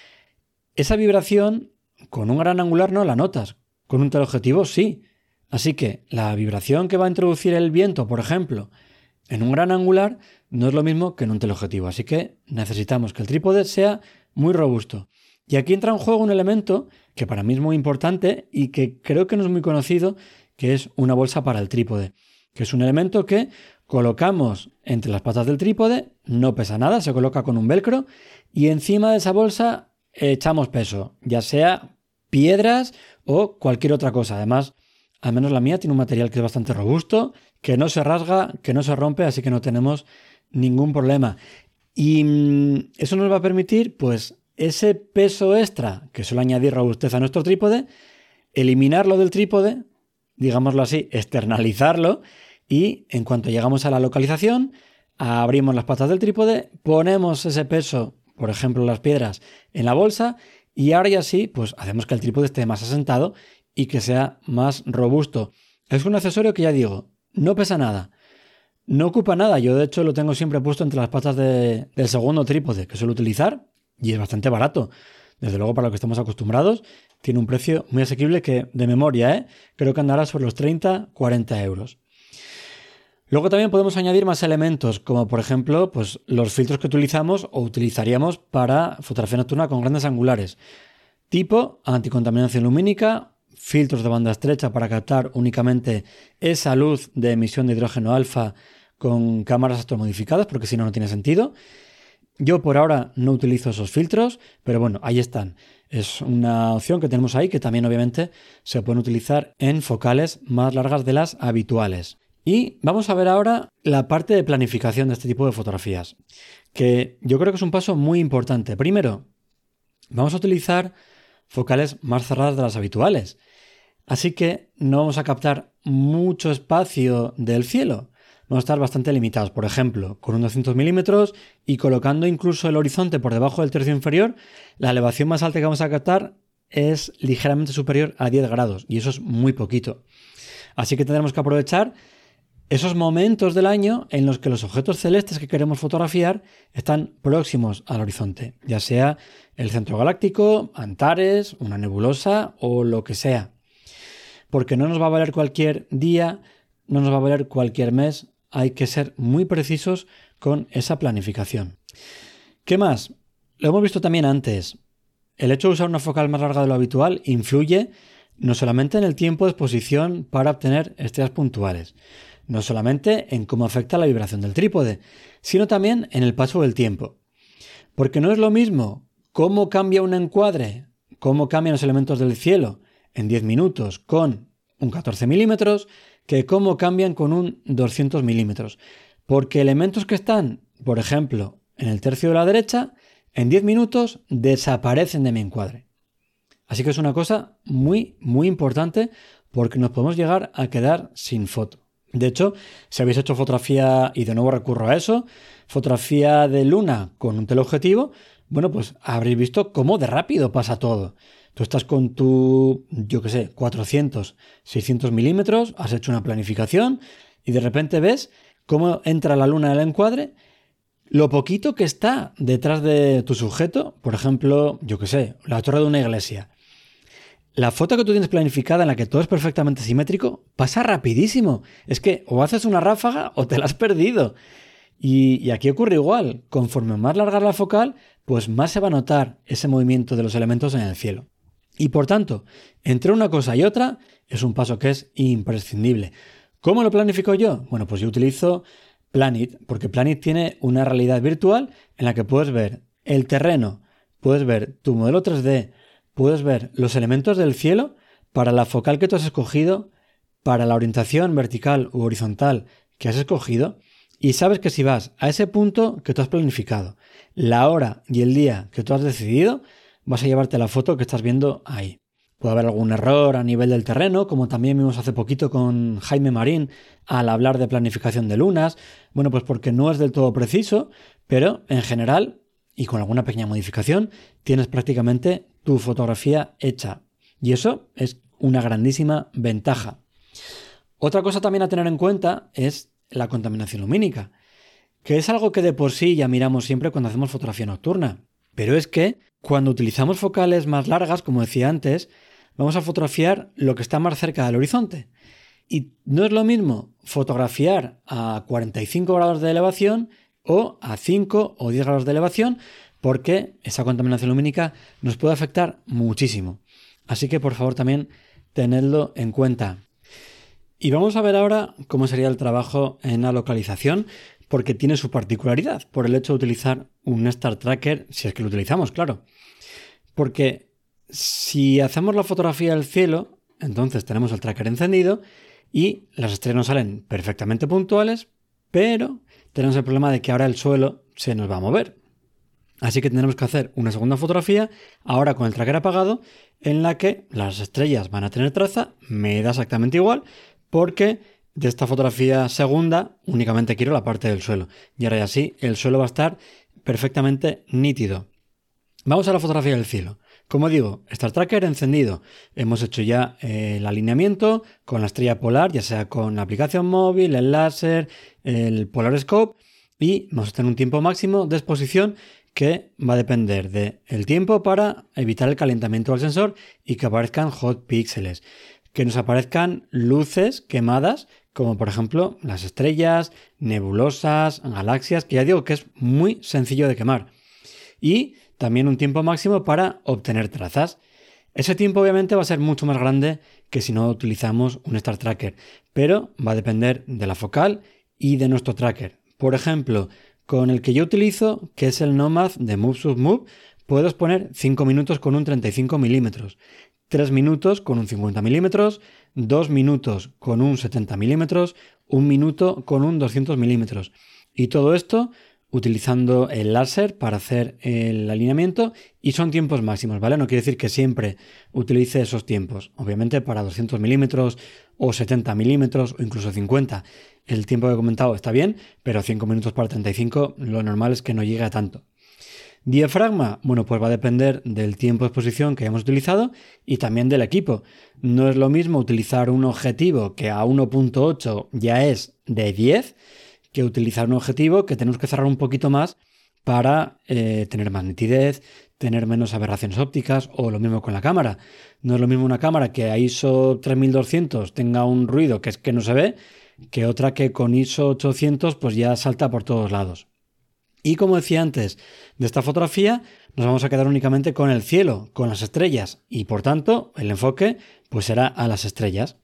Esa vibración, con un gran angular no la notas, con un teleobjetivo sí. Así que la vibración que va a introducir el viento, por ejemplo, en un gran angular, no es lo mismo que en un teleobjetivo. Así que necesitamos que el trípode sea muy robusto. Y aquí entra en juego un elemento que para mí es muy importante y que creo que no es muy conocido, que es una bolsa para el trípode, que es un elemento que colocamos entre las patas del trípode, no pesa nada, se coloca con un velcro y encima de esa bolsa echamos peso, ya sea piedras o cualquier otra cosa. Además, al menos la mía tiene un material que es bastante robusto, que no se rasga, que no se rompe, así que no tenemos ningún problema. Y eso nos va a permitir, pues, ese peso extra que suele añadir robustez a nuestro trípode, eliminarlo del trípode, digámoslo así, externalizarlo, y en cuanto llegamos a la localización, abrimos las patas del trípode, ponemos ese peso, por ejemplo las piedras, en la bolsa y ahora ya sí, pues hacemos que el trípode esté más asentado y que sea más robusto. Es un accesorio que ya digo, no pesa nada, no ocupa nada. Yo de hecho lo tengo siempre puesto entre las patas de, del segundo trípode que suelo utilizar y es bastante barato. Desde luego para lo que estamos acostumbrados tiene un precio muy asequible que de memoria, ¿eh? Creo que andará sobre los treinta a cuarenta euros. Luego también podemos añadir más elementos, como por ejemplo pues, los filtros que utilizamos o utilizaríamos para fotografía nocturna con grandes angulares. Tipo anticontaminación lumínica, filtros de banda estrecha para captar únicamente esa luz de emisión de hidrógeno alfa con cámaras astromodificadas, porque si no, no tiene sentido. Yo por ahora no utilizo esos filtros, pero bueno, ahí están. Es una opción que tenemos ahí que también obviamente se pueden utilizar en focales más largas de las habituales. Y vamos a ver ahora la parte de planificación de este tipo de fotografías, que yo creo que es un paso muy importante. Primero, vamos a utilizar focales más cerradas de las habituales, así que no vamos a captar mucho espacio del cielo. Vamos a estar bastante limitados, por ejemplo, con un doscientos milímetros y colocando incluso el horizonte por debajo del tercio inferior, la elevación más alta que vamos a captar es ligeramente superior a diez grados y eso es muy poquito. Así que tendremos que aprovechar esos momentos del año en los que los objetos celestes que queremos fotografiar están próximos al horizonte, ya sea el centro galáctico, Antares, una nebulosa o lo que sea. Porque no nos va a valer cualquier día, no nos va a valer cualquier mes, hay que ser muy precisos con esa planificación. ¿Qué más? Lo hemos visto también antes. El hecho de usar una focal más larga de lo habitual influye no solamente en el tiempo de exposición para obtener estrellas puntuales, no solamente en cómo afecta la vibración del trípode, sino también en el paso del tiempo. Porque no es lo mismo cómo cambia un encuadre, cómo cambian los elementos del cielo en diez minutos con un catorce milímetros, que cómo cambian con un doscientos milímetros. Porque elementos que están, por ejemplo, en el tercio de la derecha, en diez minutos desaparecen de mi encuadre. Así que es una cosa muy, muy importante porque nos podemos llegar a quedar sin foto. De hecho, si habéis hecho fotografía, y de nuevo recurro a eso, fotografía de luna con un teleobjetivo, bueno, pues habréis visto cómo de rápido pasa todo. Tú estás con tu, yo qué sé, cuatrocientos, seiscientos milímetros, has hecho una planificación y de repente ves cómo entra la luna en el encuadre, lo poquito que está detrás de tu sujeto, por ejemplo, yo qué sé, la torre de una iglesia. La foto que tú tienes planificada en la que todo es perfectamente simétrico pasa rapidísimo. Es que o haces una ráfaga o te la has perdido. Y, y aquí ocurre igual. Conforme más larga la focal, pues más se va a notar ese movimiento de los elementos en el cielo. Y por tanto, entre una cosa y otra es un paso que es imprescindible. ¿Cómo lo planifico yo? Bueno, pues yo utilizo Planit, porque Planit tiene una realidad virtual en la que puedes ver el terreno, puedes ver tu modelo tres D, puedes ver los elementos del cielo para la focal que tú has escogido, para la orientación vertical u horizontal que has escogido, y sabes que si vas a ese punto que tú has planificado, la hora y el día que tú has decidido, vas a llevarte la foto que estás viendo ahí. Puede haber algún error a nivel del terreno, como también vimos hace poquito con Jaime Marín al hablar de planificación de lunas. Bueno, pues porque no es del todo preciso, pero en general, y con alguna pequeña modificación, tienes prácticamente tu fotografía hecha. Y eso es una grandísima ventaja. Otra cosa también a tener en cuenta es la contaminación lumínica, que es algo que de por sí ya miramos siempre cuando hacemos fotografía nocturna. Pero es que cuando utilizamos focales más largas, como decía antes, vamos a fotografiar lo que está más cerca del horizonte. Y no es lo mismo fotografiar a cuarenta y cinco grados de elevación o a cinco o diez grados de elevación, porque esa contaminación lumínica nos puede afectar muchísimo. Así que por favor también tenedlo en cuenta. Y vamos a ver ahora cómo sería el trabajo en la localización, porque tiene su particularidad por el hecho de utilizar un Star Tracker, si es que lo utilizamos, claro. Porque si hacemos la fotografía del cielo, entonces tenemos el tracker encendido y las estrellas nos salen perfectamente puntuales, pero tenemos el problema de que ahora el suelo se nos va a mover. Así que tendremos que hacer una segunda fotografía, ahora con el tracker apagado, en la que las estrellas van a tener traza, me da exactamente igual, porque de esta fotografía segunda únicamente quiero la parte del suelo. Y ahora ya sí, el suelo va a estar perfectamente nítido. Vamos a la fotografía del cielo. Como digo, Star Tracker encendido. Hemos hecho ya eh, el alineamiento con la estrella polar, ya sea con la aplicación móvil, el láser, el Polar Scope, y vamos a tener un tiempo máximo de exposición que va a depender del tiempo para evitar el calentamiento del sensor y que aparezcan hot píxeles, que nos aparezcan luces quemadas, como por ejemplo las estrellas, nebulosas, galaxias, que ya digo que es muy sencillo de quemar. Y también un tiempo máximo para obtener trazas. Ese tiempo obviamente va a ser mucho más grande que si no utilizamos un Star Tracker, pero va a depender de la focal y de nuestro tracker. Por ejemplo, Con el que yo utilizo, que es el Nomad de Move Submove, puedes poner cinco minutos con un treinta y cinco milímetros, tres minutos con un cincuenta milímetros, dos minutos con un setenta milímetros, un minuto con un doscientos milímetros. Y todo esto utilizando el láser para hacer el alineamiento, y son tiempos máximos, ¿vale? No quiere decir que siempre utilice esos tiempos. Obviamente para doscientos milímetros o setenta milímetros o incluso cincuenta, el tiempo que he comentado está bien, pero cinco minutos para treinta y cinco lo normal es que no llegue a tanto. Diafragma, bueno, pues va a depender del tiempo de exposición que hayamos utilizado y también del equipo. No es lo mismo utilizar un objetivo que a uno punto ocho ya es de diez, que utilizar un objetivo que tenemos que cerrar un poquito más para eh, tener más nitidez, tener menos aberraciones ópticas, o lo mismo con la cámara. No es lo mismo una cámara que a I S O tres mil doscientos tenga un ruido que es que no se ve, que otra que con I S O ochocientos pues ya salta por todos lados. Y como decía antes, de esta fotografía nos vamos a quedar únicamente con el cielo, con las estrellas, y por tanto el enfoque pues será a las estrellas.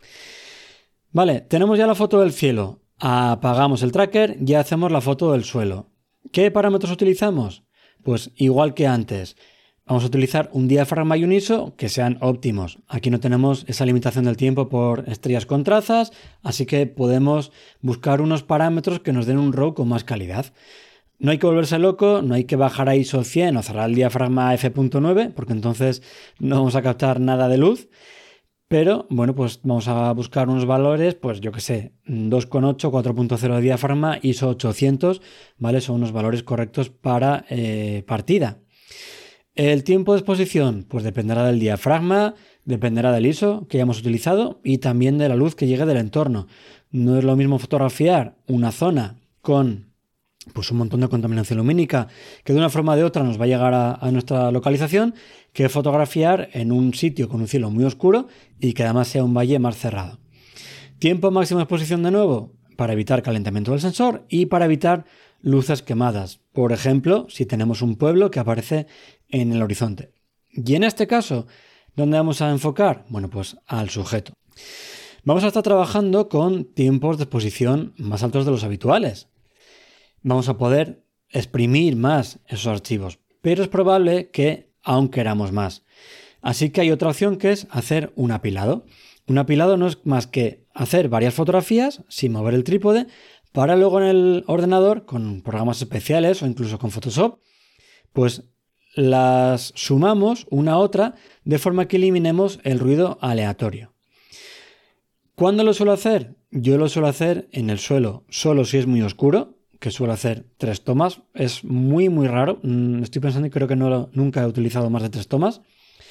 Vale, tenemos ya la foto del cielo. Apagamos el tracker y hacemos la foto del suelo. ¿Qué parámetros utilizamos? Pues igual que antes, vamos a utilizar un diafragma y un I S O que sean óptimos. Aquí no tenemos esa limitación del tiempo por estrellas con trazas, así que podemos buscar unos parámetros que nos den un RAW con más calidad. No hay que volverse loco, no hay que bajar a I S O cien o cerrar el diafragma a efe punto nueve, porque entonces no vamos a captar nada de luz. Pero, bueno, pues vamos a buscar unos valores, pues yo que sé, dos coma ocho, cuatro punto cero de diafragma, I S O ochocientos, ¿vale? Son unos valores correctos para eh, partida. El tiempo de exposición, pues dependerá del diafragma, dependerá del I S O que hayamos utilizado y también de la luz que llegue del entorno. No es lo mismo fotografiar una zona con pues un montón de contaminación lumínica que de una forma o de otra nos va a llegar a, a nuestra localización, que fotografiar en un sitio con un cielo muy oscuro y que además sea un valle más cerrado. Tiempo máximo de exposición de nuevo, para evitar calentamiento del sensor y para evitar luces quemadas. Por ejemplo, si tenemos un pueblo que aparece en el horizonte. Y en este caso, ¿dónde vamos a enfocar? Bueno, pues al sujeto. Vamos a estar trabajando con tiempos de exposición más altos de los habituales. Vamos a poder exprimir más esos archivos, pero es probable que aún queramos más. Así que hay otra opción que es hacer un apilado. Un apilado no es más que hacer varias fotografías sin mover el trípode para luego en el ordenador, con programas especiales o incluso con Photoshop, pues las sumamos una a otra de forma que eliminemos el ruido aleatorio. ¿Cuándo lo suelo hacer? Yo lo suelo hacer en el suelo, solo si es muy oscuro, que suelo hacer tres tomas. Es muy muy raro, estoy pensando y creo que no, nunca he utilizado más de tres tomas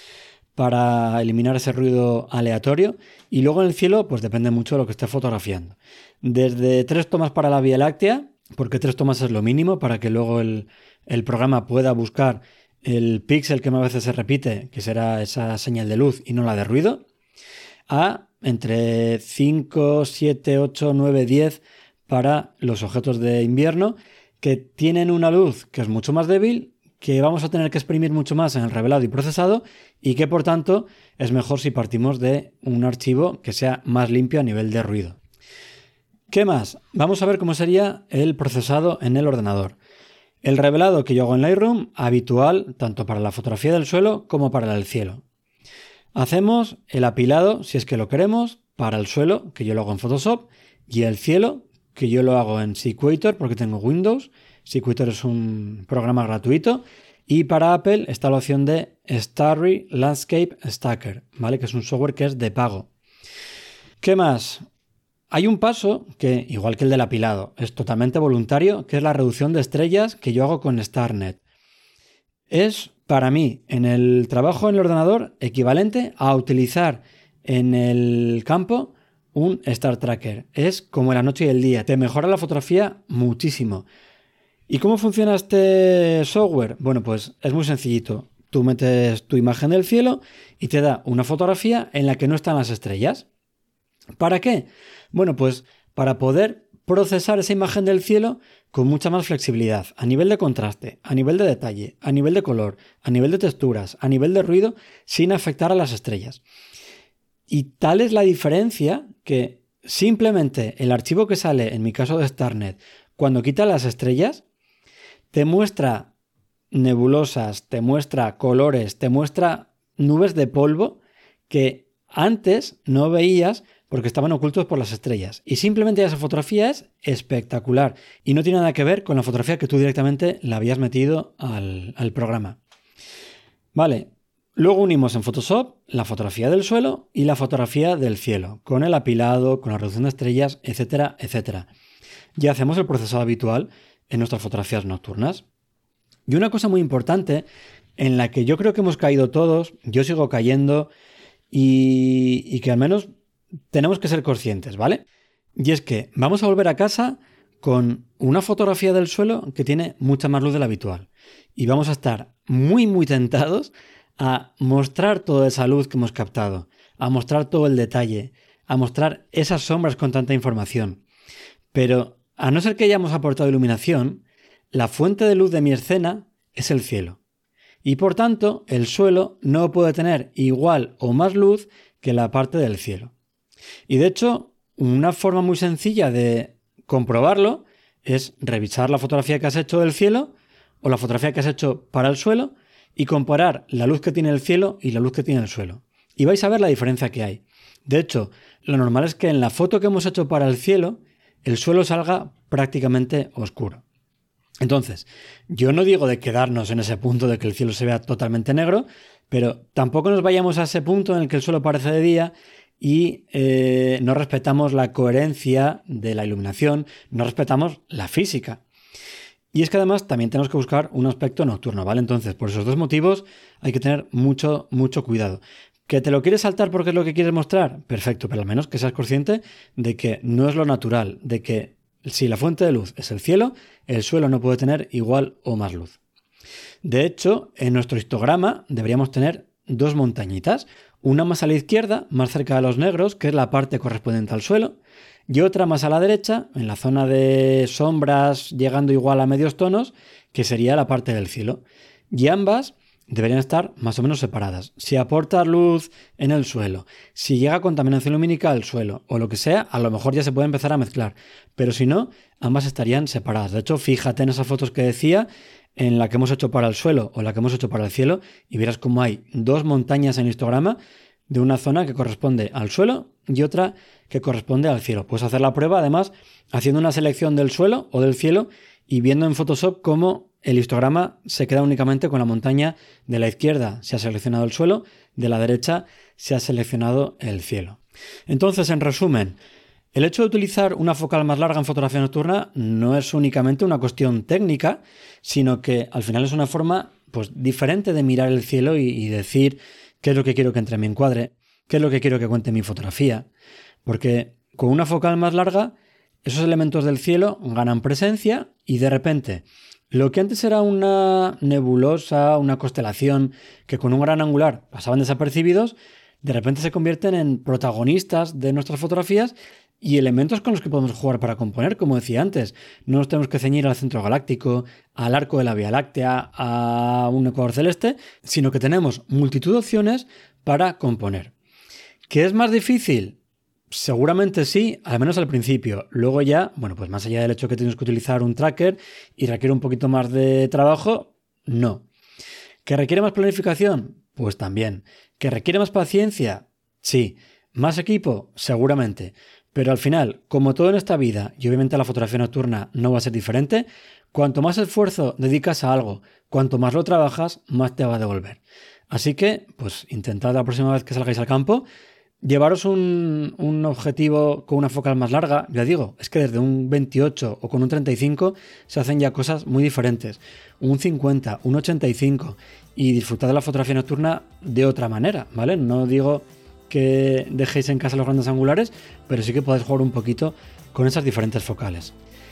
para eliminar ese ruido aleatorio. Y luego en el cielo pues depende mucho de lo que esté fotografiando, desde tres tomas para la Vía Láctea, porque tres tomas es lo mínimo para que luego el, el programa pueda buscar el píxel que más veces se repite, que será esa señal de luz y no la de ruido, a entre cinco, siete, ocho, nueve, diez para los objetos de invierno que tienen una luz que es mucho más débil, que vamos a tener que exprimir mucho más en el revelado y procesado y que por tanto es mejor si partimos de un archivo que sea más limpio a nivel de ruido. ¿Qué más? Vamos a ver cómo sería el procesado en el ordenador. El revelado que yo hago en Lightroom, habitual tanto para la fotografía del suelo como para la del cielo. Hacemos el apilado, si es que lo queremos, para el suelo, que yo lo hago en Photoshop, y el cielo, que yo lo hago en Sequator porque tengo Windows. Sequator es un programa gratuito. Y para Apple está la opción de Starry Landscape Stacker, ¿vale? Que es un software que es de pago. ¿Qué más? Hay un paso que, igual que el del apilado, es totalmente voluntario, que es la reducción de estrellas que yo hago con StarNet. Es, para mí, en el trabajo en el ordenador, equivalente a utilizar en el campo un Star Tracker. Es como la noche y el día. Te mejora la fotografía muchísimo. ¿Y cómo funciona este software? Bueno, pues es muy sencillito. Tú metes tu imagen del cielo y te da una fotografía en la que no están las estrellas. ¿Para qué? Bueno, pues para poder procesar esa imagen del cielo con mucha más flexibilidad, a nivel de contraste, a nivel de detalle, a nivel de color, a nivel de texturas, a nivel de ruido, sin afectar a las estrellas. Y tal es la diferencia que simplemente el archivo que sale, en mi caso de StarNet, cuando quita las estrellas, te muestra nebulosas, te muestra colores, te muestra nubes de polvo que antes no veías porque estaban ocultos por las estrellas. Y simplemente esa fotografía es espectacular y no tiene nada que ver con la fotografía que tú directamente le habías metido al, al programa. Vale, luego unimos en Photoshop la fotografía del suelo y la fotografía del cielo, con el apilado, con la reducción de estrellas, etcétera, etcétera. Ya hacemos el proceso habitual en nuestras fotografías nocturnas. Y una cosa muy importante en la que yo creo que hemos caído todos, yo sigo cayendo y, y que al menos tenemos que ser conscientes, ¿vale? Y es que vamos a volver a casa con una fotografía del suelo que tiene mucha más luz de la habitual. Y vamos a estar muy, muy tentados a mostrar toda esa luz que hemos captado, a mostrar todo el detalle, a mostrar esas sombras con tanta información. Pero a no ser que hayamos aportado iluminación, la fuente de luz de mi escena es el cielo. Y por tanto, el suelo no puede tener igual o más luz que la parte del cielo. Y de hecho, una forma muy sencilla de comprobarlo es revisar la fotografía que has hecho del cielo o la fotografía que has hecho para el suelo y comparar la luz que tiene el cielo y la luz que tiene el suelo. Y vais a ver la diferencia que hay. De hecho, lo normal es que en la foto que hemos hecho para el cielo, el suelo salga prácticamente oscuro. Entonces, yo no digo de quedarnos en ese punto de que el cielo se vea totalmente negro, pero tampoco nos vayamos a ese punto en el que el suelo parece de día y eh, no respetamos la coherencia de la iluminación, no respetamos la física. Y es que además también tenemos que buscar un aspecto nocturno, ¿vale? Entonces, por esos dos motivos hay que tener mucho, mucho cuidado. ¿Que te lo quieres saltar porque es lo que quieres mostrar? Perfecto, pero al menos que seas consciente de que no es lo natural, de que si la fuente de luz es el cielo, el suelo no puede tener igual o más luz. De hecho, en nuestro histograma deberíamos tener dos montañitas, una más a la izquierda, más cerca de los negros, que es la parte correspondiente al suelo, y otra más a la derecha, en la zona de sombras, llegando igual a medios tonos, que sería la parte del cielo. Y ambas deberían estar más o menos separadas. Si aporta luz en el suelo, si llega contaminación lumínica al suelo o lo que sea, a lo mejor ya se puede empezar a mezclar. Pero si no, ambas estarían separadas. De hecho, fíjate en esas fotos que decía, en la que hemos hecho para el suelo o la que hemos hecho para el cielo, y verás cómo hay dos montañas en el histograma de una zona que corresponde al suelo y otra que corresponde al cielo. Puedes hacer la prueba, además, haciendo una selección del suelo o del cielo y viendo en Photoshop cómo el histograma se queda únicamente con la montaña de la izquierda. Se ha seleccionado el suelo, de la derecha se ha seleccionado el cielo. Entonces, en resumen, el hecho de utilizar una focal más larga en fotografía nocturna no es únicamente una cuestión técnica, sino que al final es una forma pues, diferente de mirar el cielo y, y decir qué es lo que quiero que entre en mi encuadre, qué es lo que quiero que cuente en mi fotografía. Porque con una focal más larga, esos elementos del cielo ganan presencia y de repente lo que antes era una nebulosa, una constelación que con un gran angular pasaban desapercibidos, de repente se convierten en protagonistas de nuestras fotografías y elementos con los que podemos jugar para componer, como decía antes. No nos tenemos que ceñir al centro galáctico, al arco de la Vía Láctea, a un ecuador celeste, sino que tenemos multitud de opciones para componer. ¿Qué es más difícil? Seguramente sí, al menos al principio. Luego ya, bueno, pues más allá del hecho que tienes que utilizar un tracker y requiere un poquito más de trabajo, no. ¿Que requiere más planificación? Pues también. ¿Que requiere más paciencia? Sí. ¿Más equipo? Seguramente. Pero al final, como todo en esta vida, y obviamente la fotografía nocturna no va a ser diferente, cuanto más esfuerzo dedicas a algo, cuanto más lo trabajas, más te va a devolver. Así que, pues intentad la próxima vez que salgáis al campo, llevaros un, un objetivo con una focal más larga. Ya digo, es que desde un veintiocho o con un treinta y cinco se hacen ya cosas muy diferentes. Un cincuenta, un ochenta y cinco y disfrutad de la fotografía nocturna de otra manera, ¿vale? No digo que dejéis en casa los grandes angulares, pero sí que podéis jugar un poquito con esas diferentes focales.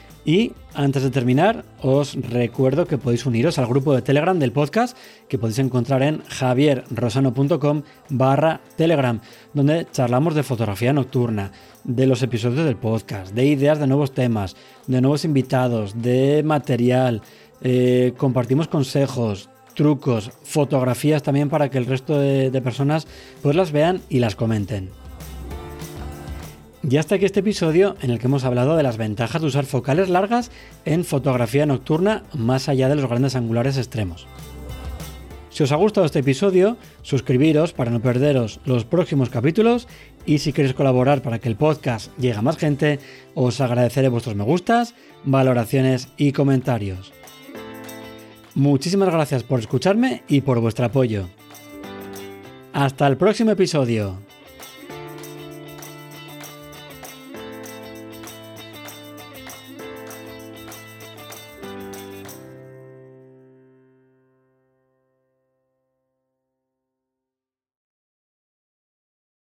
Y antes de terminar, os recuerdo que podéis uniros al grupo de Telegram del podcast, que podéis encontrar en javierrosano.com barra Telegram, donde charlamos de fotografía nocturna, de los episodios del podcast, de ideas de nuevos temas, de nuevos invitados, de material, eh, compartimos consejos, trucos, fotografías también para que el resto de, de personas pues las vean y las comenten. Y hasta aquí este episodio en el que hemos hablado de las ventajas de usar focales largas en fotografía nocturna más allá de los grandes angulares extremos. Si os ha gustado este episodio, suscribiros para no perderos los próximos capítulos y si queréis colaborar para que el podcast llegue a más gente, os agradeceré vuestros me gustas, valoraciones y comentarios. Muchísimas gracias por escucharme y por vuestro apoyo. Hasta el próximo episodio.